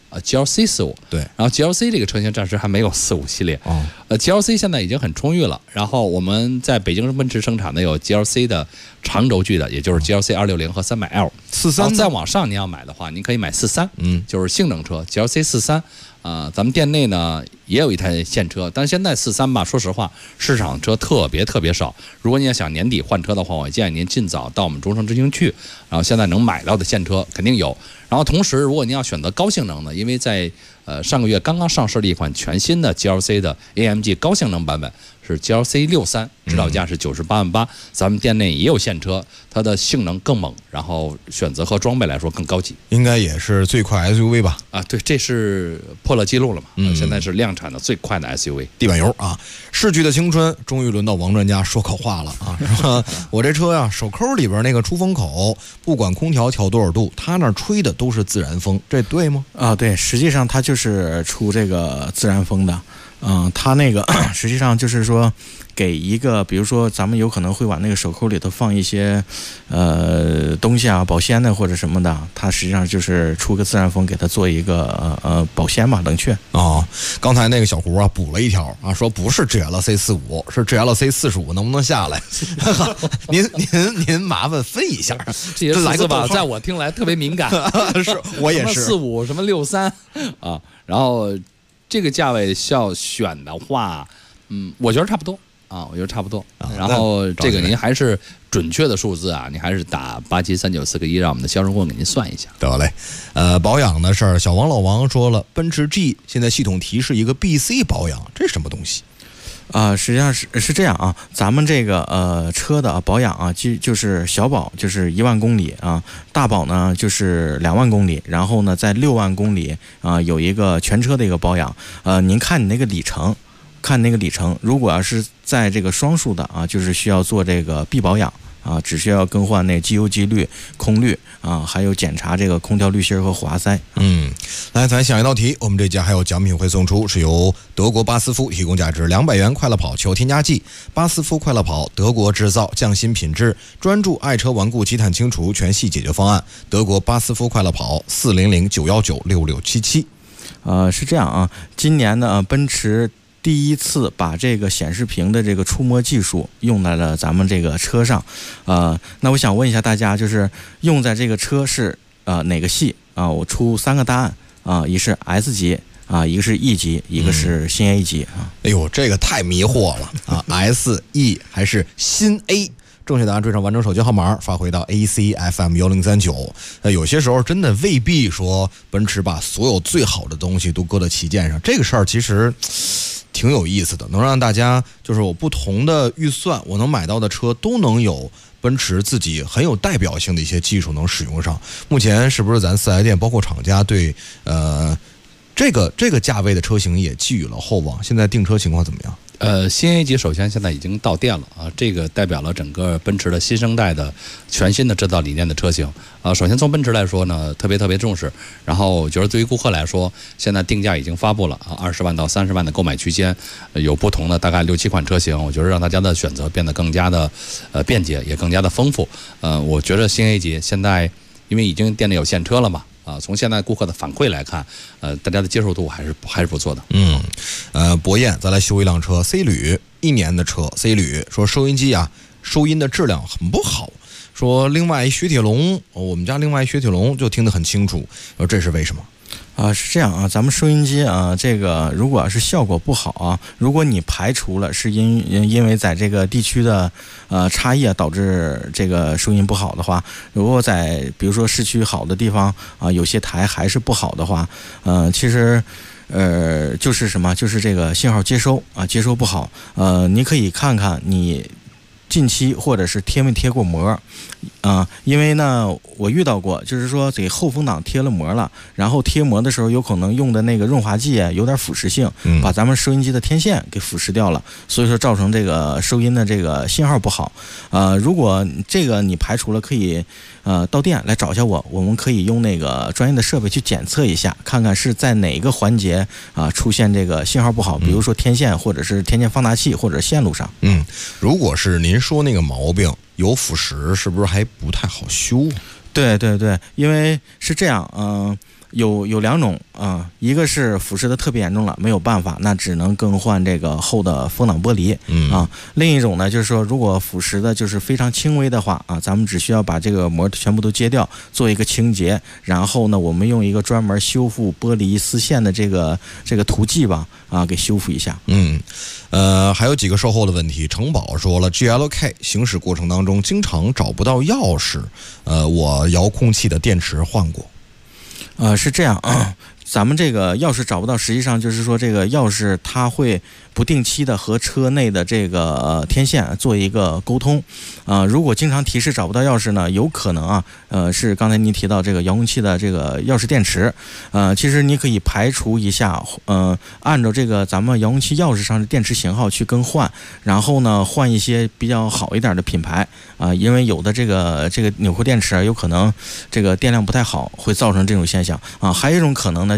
GLC 45，对，然后 GLC 这个车型暂时还没有45系列，GLC 现在已经很充裕了。然后我们在北京奔驰生产的有 GLC 的长轴距的，也就是 GLC 260和300L。43，再往上您要买的话，您可以买43，就是性能车 GLC 43。咱们店内呢也有一台现车，但是现在43吧，说实话，市场车特别少。如果你要想年底换车的话，我建议您尽早到我们中盛之星去，然后现在能买到的现车肯定有。然后同时，如果您要选择高性能的，因为在上个月刚刚上市了一款全新的 GLC 的 AMG 高性能版本，是 GLC 63，指导价是98万8，咱们店内也有现车，它的性能更猛，然后选择和装备来说更高级， 应该也是最快 SUV 吧？ 对，这是破了记录了嘛？现在是量产的最快的 SUV， 地板油逝去的青春终于轮到王专家说口话了是吧？我这车手扣里边那个出风口，不管空调调多少度，它那吹的都是自然风，这对吗？ 对，实际上它就是出这个自然风的。 它那个实际上就是说，给一个，比如说咱们有可能会往那个手扣里头放一些东西啊，保鲜的或者什么的，它实际上就是出个自然风，给它做一个保鲜嘛，冷却。 刚才那个小胡啊补了一条啊，说不是 GLC 45，是 GLC 45，能不能下来？您麻烦分一下， 这些数字吧，在我听来特别敏感。 是我也是 45什么63啊，然后。这个价位要选的话，我觉得差不多啊，我觉得差不多。然后这个您还是准确的数字啊，您还是打873941，让我们的销售顾问给您算一下。 得嘞，保养的事儿，小王老王说了，奔驰 G 现在系统提示一个 BC 保养，这是什么东西？ 实际上是这样啊，咱们这个车的保养啊，就是小保就是1万公里啊，大保呢就是2万公里，然后呢在6万公里啊有一个全车的一个保养。您看你那个里程，如果要是在这个双数的啊，就是需要做这个 B 保养。只需要更换那机油机滤、空滤啊，还有检查这个空调滤芯和火花塞。 来，咱想一道题，我们这家还有奖品会送出，是由德国巴斯夫提供价值200元快乐跑球添加剂。巴斯夫快乐跑，德国制造，匠心品质，专注爱车顽固积碳清除全系解决方案。德国巴斯夫快乐跑400-919-6677。 是这样啊，今年呢，奔驰第一次把这个显示屏的这个触摸技术用在了咱们这个车上，那我想问一下大家，就是用在这个车是哪个系啊？我出3个答案啊，一是 S 级啊，一个是 E 级，一个是新 A 级啊。 哎呦，这个太迷惑了啊！S E 还是新 A？正确答案追上完整手机号码，发回到 ACFM1039。有些时候真的未必说奔驰把所有最好的东西都搁在旗舰上，这个事儿其实挺有意思的，能让大家就是有不同的预算，我能买到的车都能有奔驰自己很有代表性的一些技术能使用上。目前是不是咱4S店包括厂家对这个价位的车型也寄予了厚望？现在订车情况怎么样？ 新 A 级首先现在已经到店了啊，这个代表了整个奔驰的新生代的全新的制造理念的车型啊。首先从奔驰来说呢，特别重视，然后我觉得对于顾客来说，现在定价已经发布了啊，20万到30万的购买区间，有不同的大概6、7款车型，我觉得让大家的选择变得更加的便捷，也更加的丰富。我觉得新 A 级现在因为已经店里有现车了嘛。从现在顾客的反馈来看，大家的接受度还是不错的。 博彦再来修一辆车 C 旅1年的车 C 旅，说收音机啊，收音的质量很不好。说另外一雪铁龙，我们家另外一雪铁龙就听得很清楚，说这是为什么？ 是这样啊，咱们收音机啊，这个如果是效果不好啊，如果你排除了是因为在这个地区的差异导致这个收音不好的话，如果在比如说市区好的地方啊，有些台还是不好的话，其实就是什么，就是这个信号接收不好。你可以看看你近期或者是贴没贴过膜因为呢我遇到过，就是说给后风挡贴了膜了，然后贴膜的时候有可能用的那个润滑剂有点腐蚀性，把咱们收音机的天线给腐蚀掉了，所以说造成这个收音的这个信号不好。如果这个你排除了，可以到店来找一下我们可以用那个专业的设备去检测一下，看看是在哪个环节出现这个信号不好，比如说天线或者是天线放大器或者线路上。 如果是您说那个毛病有腐蚀，是不是还不太好修？ 对，因为是这样，有2种一个是腐蚀的特别严重了，没有办法，那只能更换这个厚的风挡玻璃另一种呢，就是说如果腐蚀的就是非常轻微的话咱们只需要把这个膜全部都揭掉，做一个清洁，然后呢我们用一个专门修复玻璃丝线的这个涂剂吧给修复一下。 还有几个售后的问题。城堡说了 GLK 行驶过程当中经常找不到钥匙，我遥控器的电池换过。 是这样咱们这个钥匙找不到，实际上就是说这个钥匙它会不定期的和车内的这个天线做一个沟通。如果经常提示找不到钥匙呢，有可能是刚才您提到这个遥控器的这个钥匙电池。其实你可以排除一下，按照这个咱们遥控器钥匙上的电池型号去更换，然后呢换一些比较好一点的品牌因为有的这个纽扣电池有可能这个电量不太好，会造成这种现象还有一种可能呢，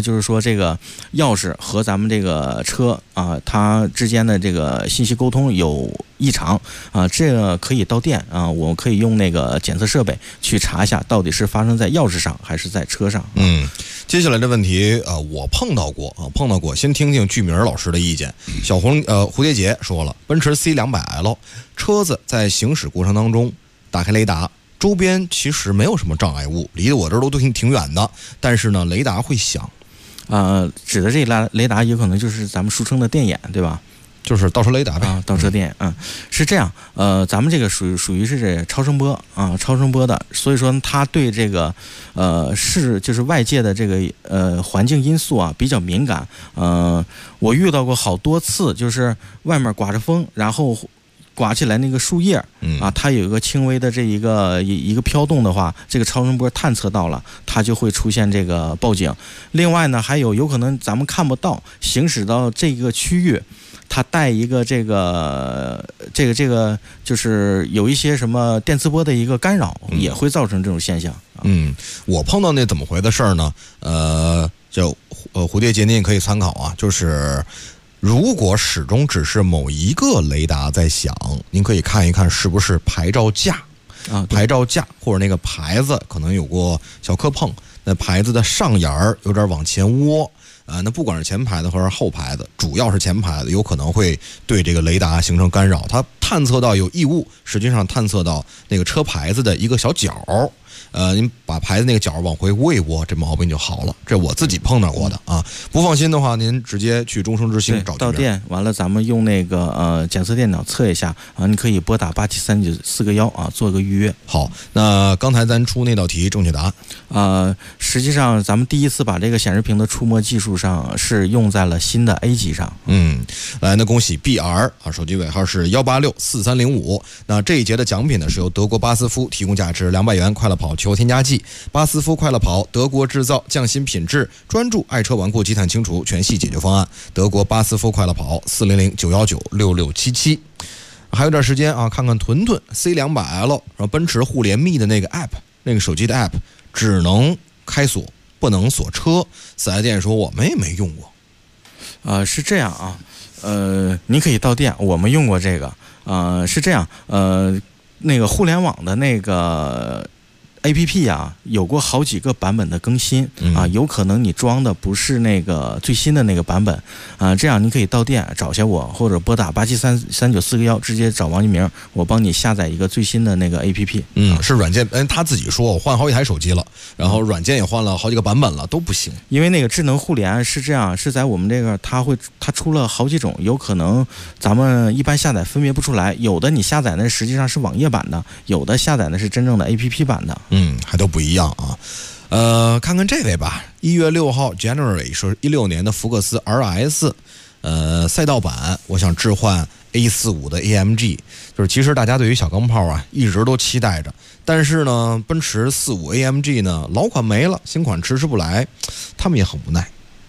就是说这个钥匙和咱们这个车啊，它之间的这个信息沟通有异常啊，这个可以到店啊，我可以用那个检测设备去查一下，到底是发生在钥匙上还是在车上。 接下来的问题我碰到过，先听听剧名老师的意见。小蝴蝶结说了，奔驰 C200L 车子在行驶过程当中打开雷达，周边其实没有什么障碍物，离我这儿都挺远的，但是呢雷达会响。 指的这雷达有可能就是咱们俗称的电眼，对吧？ 就是倒车雷达呗。 倒车电，是这样。咱们这个属于是这超声波啊，超声波的，所以说它对这个就是外界的这个环境因素啊比较敏感。我遇到过好多次，就是外面刮着风，然后刮起来那个树叶啊，它有一个轻微的这一个飘动的话，这个超声波探测到了，它就会出现这个报警。另外呢，还有可能咱们看不到，行驶到这个区域，它带一个这个就是有一些什么电磁波的一个干扰，也会造成这种现象。 我碰到那怎么回的事儿呢？就蝴蝶结您也可以参考啊，就是如果始终只是某一个雷达在响，您可以看一看是不是牌照架牌照架或者那个牌子可能有过小磕碰，那牌子的上沿儿有点往前窝。那不管是前排的或者后排的，主要是前排的，有可能会对这个雷达形成干扰。它探测到有异物，实际上探测到那个车牌子的一个小角。您把牌子那个角往回窝一窝，这毛病就好了。这我自己碰到过的啊。不放心的话，您直接去中升之星找到店，完了咱们用那个检测电脑测一下啊。你可以拨打873941啊，做个预约。 好，那刚才咱出那道题正确答案实际上咱们第一次把这个显示屏的触摸技术上是用在了新的 A 级上。 来，那恭喜 BR 啊，手机尾号是1864305。那这一节的奖品呢是由德国巴斯夫提供价值200元快乐跑球添加剂。巴斯夫快乐跑，德国制造，匠心品质，专注爱车顽固积碳清除全系解决方案。德国巴斯夫快乐跑，400-919-6677。还有点时间啊，看看屯屯 C200L， 然后奔驰互联密的那个 app， 那个手机的 app 只能开锁不能锁车。四 S 店说我们也没用过。 是这样啊，你可以到店，我们用过这个。是这样，那个互联网的那个APP 啊，有过好几个版本的更新啊，有可能你装的不是那个最新的那个版本啊，这样你可以到店找下我，或者拨打873941，直接找王金明，我帮你下载一个最新的那个 APP。 是软件，他自己说我换好几台手机了，然后软件也换了好几个版本了，都不行。 因为那个智能互联是这样，是在我们这个它出了好几种，有可能咱们一般下载分别不出来，有的你下载的实际上是网页版的，有的下载的是真正的 APP 版的。 还都不一样啊。看看这位吧，1月6号 January 是16年的福克斯 RS， 赛道版，我想置换 A45 的 AMG。就是其实大家对于小钢炮啊一直都期待着，但是呢，奔驰45 AMG 呢老款没了，新款迟迟不来，他们也很无奈。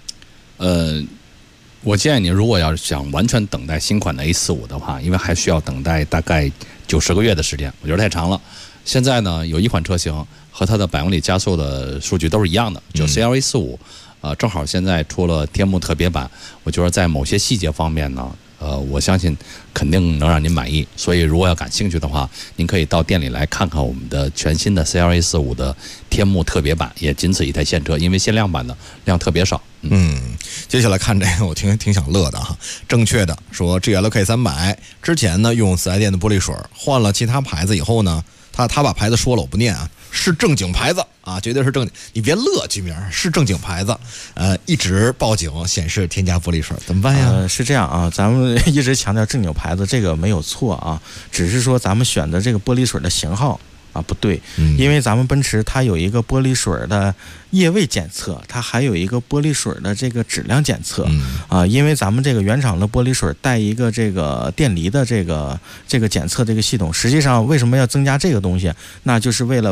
我建议你，如果要想完全等待新款的 A45 的话，因为还需要等待大概90个月的时间，我觉得太长了。现在呢，有一款车型和它的百公里加速的数据都是一样的，就 CLA45，正好现在出了天幕特别版，我觉得在某些细节方面呢，我相信肯定能让您满意。所以如果要感兴趣的话，您可以到店里来看看我们的全新的 CLA45 的天幕特别版，也仅此一台现车，因为限量版的量特别少。 接下来看这个我挺想乐的哈。正确的说 GLK 300之前呢用4S店的玻璃水，换了其他牌子以后呢，他把牌子说了我不念啊，是正经牌子啊，绝对是正经，你别乐居名，是正经牌子。一直报警显示添加玻璃水，怎么办呀？ 是这样啊，咱们一直强调正经牌子，这个没有错啊，只是说咱们选的这个玻璃水的型号啊不对，因为咱们奔驰它有一个玻璃水的液位检测，它还有一个玻璃水的这个质量检测啊，因为咱们这个原厂的玻璃水带一个这个电离的这个检测这个系统，实际上为什么要增加这个东西？那就是为了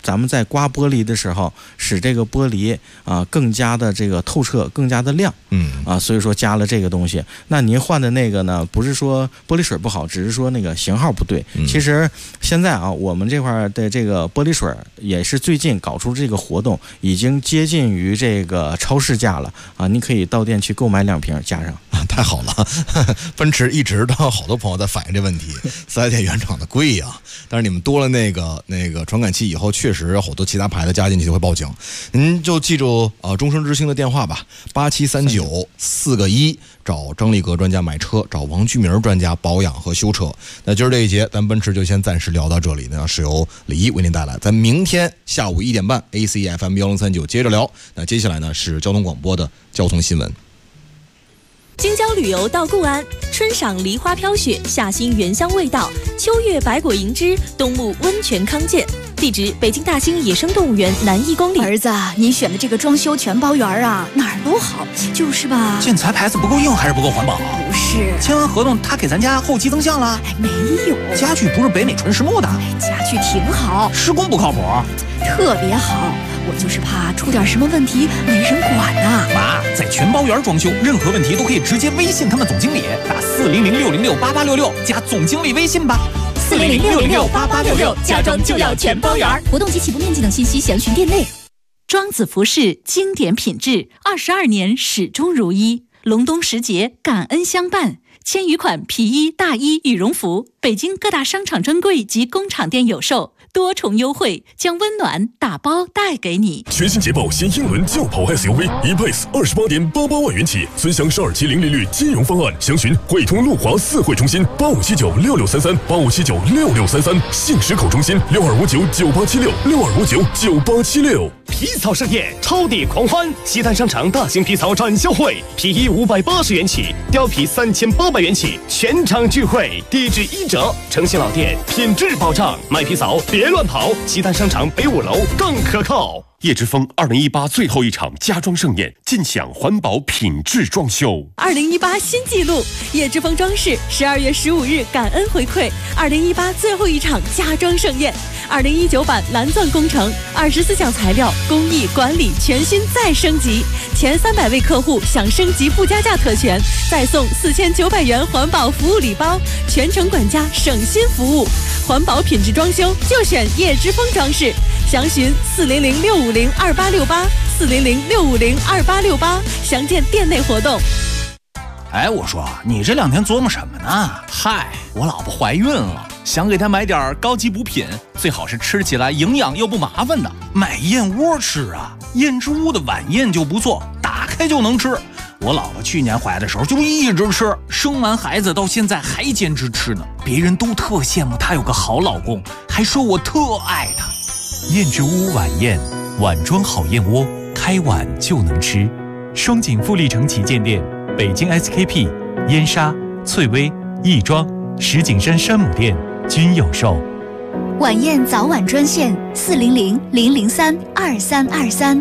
咱们在刮玻璃的时候，使这个玻璃更加的这个透彻，更加的亮。所以说加了这个东西。那您换的那个呢，不是说玻璃水不好，只是说那个型号不对。其实现在我们这块的这个玻璃水也是最近搞出这个活动，已经接近于这个超市价了你可以到店去购买2瓶加上。 太好了，奔驰一直都有好多朋友在反映这问题，4S店原厂的贵呀。但是你们多了那个传感器以后，确实好多其他牌子加进去就会报警。您就记住终生之星的电话吧，8739-4个1，找张立格专家买车，找王居明专家保养和修车。那今儿这一节咱奔驰就先暂时聊到这里呢，是由李一为您带来。咱明天下午1点半 ACFM 1039接着聊。那接下来呢是交通广播的交通新闻。 京郊旅游到固安，春赏梨花飘雪，夏欣原香味道，秋月百果银枝，冬沐温泉康健。地址：北京大兴野生动物园南1公里。 儿子，你选的这个装修全包园啊，哪儿都好，就是吧？ 建材牌子不够硬还是不够环保？ 不是， 签完合同他给咱家后期增项了？ 没有。 家具不是北美纯实木的？ 家具挺好， 施工不靠谱， 特别好。我就是怕出点什么问题没人管呐。 妈，在全包园装修，任何问题都可以直接微信他们总经理，打400-606-8866加总经理微信吧。 400-606-8866，家装就要全包园。活动及起步面积等信息详询店内。 庄子服饰经典品质，22年始终如一。隆冬时节，感恩相伴。1000余款皮衣、大衣、羽绒服，北京各大商场专柜及工厂店有售，多重优惠，将温暖打包带给你。 全新捷豹新英伦轿跑 SUV E-Pace 28.88万元起，尊享12期零利率金融方案，详询汇通路华4会中心85796633，85796633，信实口中心62599876，62599876。 皮草盛宴，超抵狂欢！西单商场大型皮草展销会，皮衣580元起，貂皮3800元起，全场聚会，低至1折，诚信老店，品质保障，买皮草别乱跑，西单商场北5楼更可靠。 叶之峰2018最后一场家装盛宴，尽享环保品质装修。 2018新纪录，叶之峰装饰12月15日感恩回馈2018最后一场家装盛宴，2019版蓝钻工程，24项材料工艺管理全新再升级，前300位客户享升级不加价特权，再送4900元环保服务礼包，全程管家省心服务，环保品质装修就选叶之峰装饰，详询400-650-2868，400-650-2868，详见店内活动。 哎，我说你这2天琢磨什么呢？嗨，我老婆怀孕了，想给她买点高级补品，最好是吃起来营养又不麻烦的。买燕窝吃啊，燕之屋的晚宴就不错，打开就能吃。我老婆去年怀的时候就一直吃，生完孩子到现在还坚持吃呢。别人都特羡慕她有个好老公，还说我特爱她。 燕之屋晚宴，碗装好燕窝，开碗就能吃。双井富力城旗舰店、北京 SKP、燕莎、翠微、亦庄、石景山山姆店均有售。 晚宴早晚专线400-003-2323。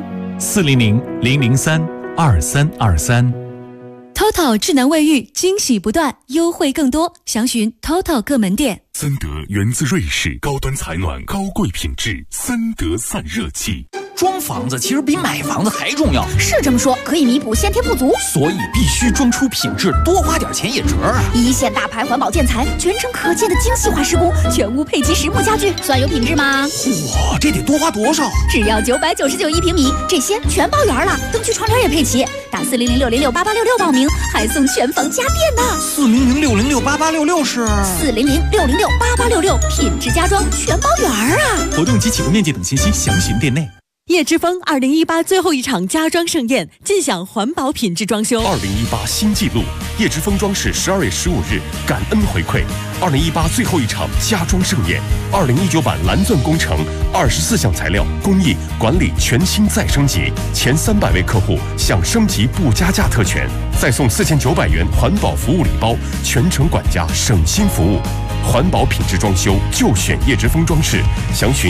400-003-2323。 TOTO 智能卫浴，惊喜不断，优惠更多，详询 TOTO 各门店。 森德源自瑞士，高端采暖，高贵品质，森德散热器。 装房子其实比买房子还重要， 是这么说，可以弥补先天不足， 所以必须装出品质，多花点钱也值啊！ 一线大牌环保建材，全程可见的精细化施工，全屋配齐实木家具，算有品质吗？ 哇，这得多花多少？ 只要9991平米，这些全包圆了，灯区窗帘也配齐，打400-606-8866报名，还送全房家电呢。 400-606-8866是 400-606-8866，品质家装全包圆啊！ 活动及起步面积等信息详询店内。 叶之峰2018最后一场家装盛宴，尽享环保品质装修。 2018新纪录，叶之峰装饰12月15日感恩回馈2018最后一场家装盛宴，2019版蓝钻工程，24项材料工艺管理全新再升级，前300位客户享升级不加价特权，再送4900元环保服务礼包，全程管家省心服务。环保品质装修就选叶之峰装饰，详询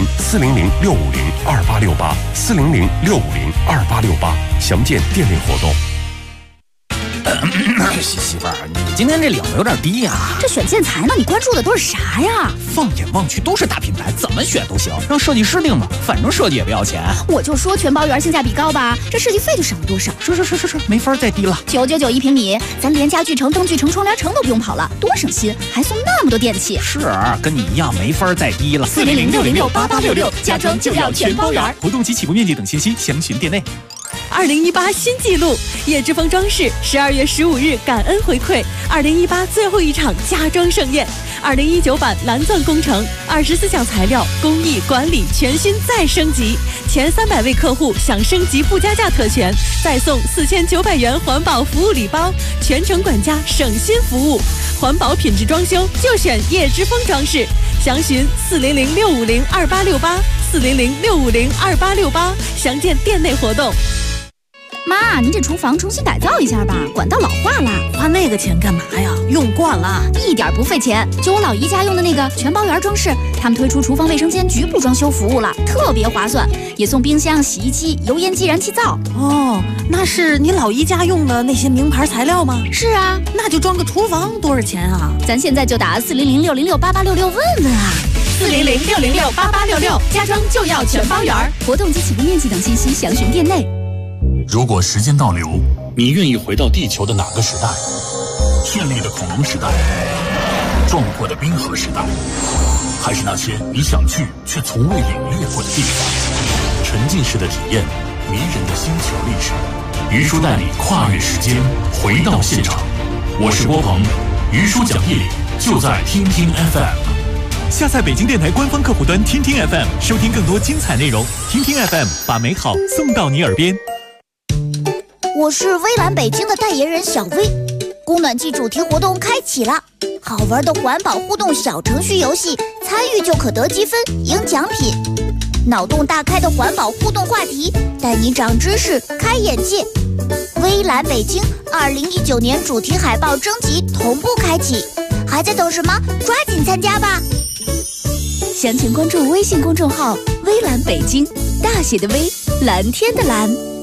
400-650-2868，400-650-2868，详见店内活动。 媳妇儿，你今天这领子有点低呀。 这选建材呢，你关注的都是啥呀？ 放眼望去都是大品牌，怎么选都行，让设计师定吧，反正设计也不要钱。 我就说全包圆性价比高吧，这设计费就省了多少？ 是，没法再低了。 999一平米，咱连家具城、灯具城、窗帘城都不用跑了，多省心，还送那么多电器。 是，跟你一样没法再低了。 400-606-8866，家装就要全包圆。 活动及起步面积等信息详询店内。 2018新纪录，叶之峰装饰12月15日感恩回馈2018最后一场家装盛宴，2019版蓝钻工程24项材料工艺管理全新再升级，前300位客户享升级不加价特权，再送4900元环保服务礼包，全程管家省心服务，环保品质装修就选叶之峰装饰，详询400-650-2868，400-650-2868，详见店内活动。 妈，您这厨房重新改造一下吧，管道老化了。 花那个钱干嘛呀？用惯了， 一点不费钱。就我老姨家用的那个全包圆装饰，他们推出厨房卫生间局部装修服务了，特别划算，也送冰箱、洗衣机、油烟机、燃气灶。 哦，那是你老姨家用的那些名牌材料吗？ 是啊， 那就装个厨房多少钱啊？ 咱现在就打400-606-8866问问啊。 400-606-8866，家装就要全包圆。 活动及起步面积等信息详询店内。 如果时间倒流，你愿意回到地球的哪个时代？绚丽的恐龙时代，壮阔的冰河时代，还是那些你想去却从未领略过的地方？沉浸式的体验，迷人的星球历史。于叔带你跨越时间，回到现场。我是郭鹏，于叔讲义理就在听听 FM。 下载北京电台官方客户端听听 FM， 收听更多精彩内容。听听 FM， 把美好送到你耳边。 我是微蓝北京的代言人小薇，供暖季主题活动开启了，好玩的环保互动小程序游戏，参与就可得积分赢奖品，脑洞大开的环保互动话题，带你长知识开眼界。微蓝北京2019年主题海报征集同步开启，还在等什么？抓紧参加吧！ 详情关注微信公众号微蓝北京，大写的微，蓝天的蓝。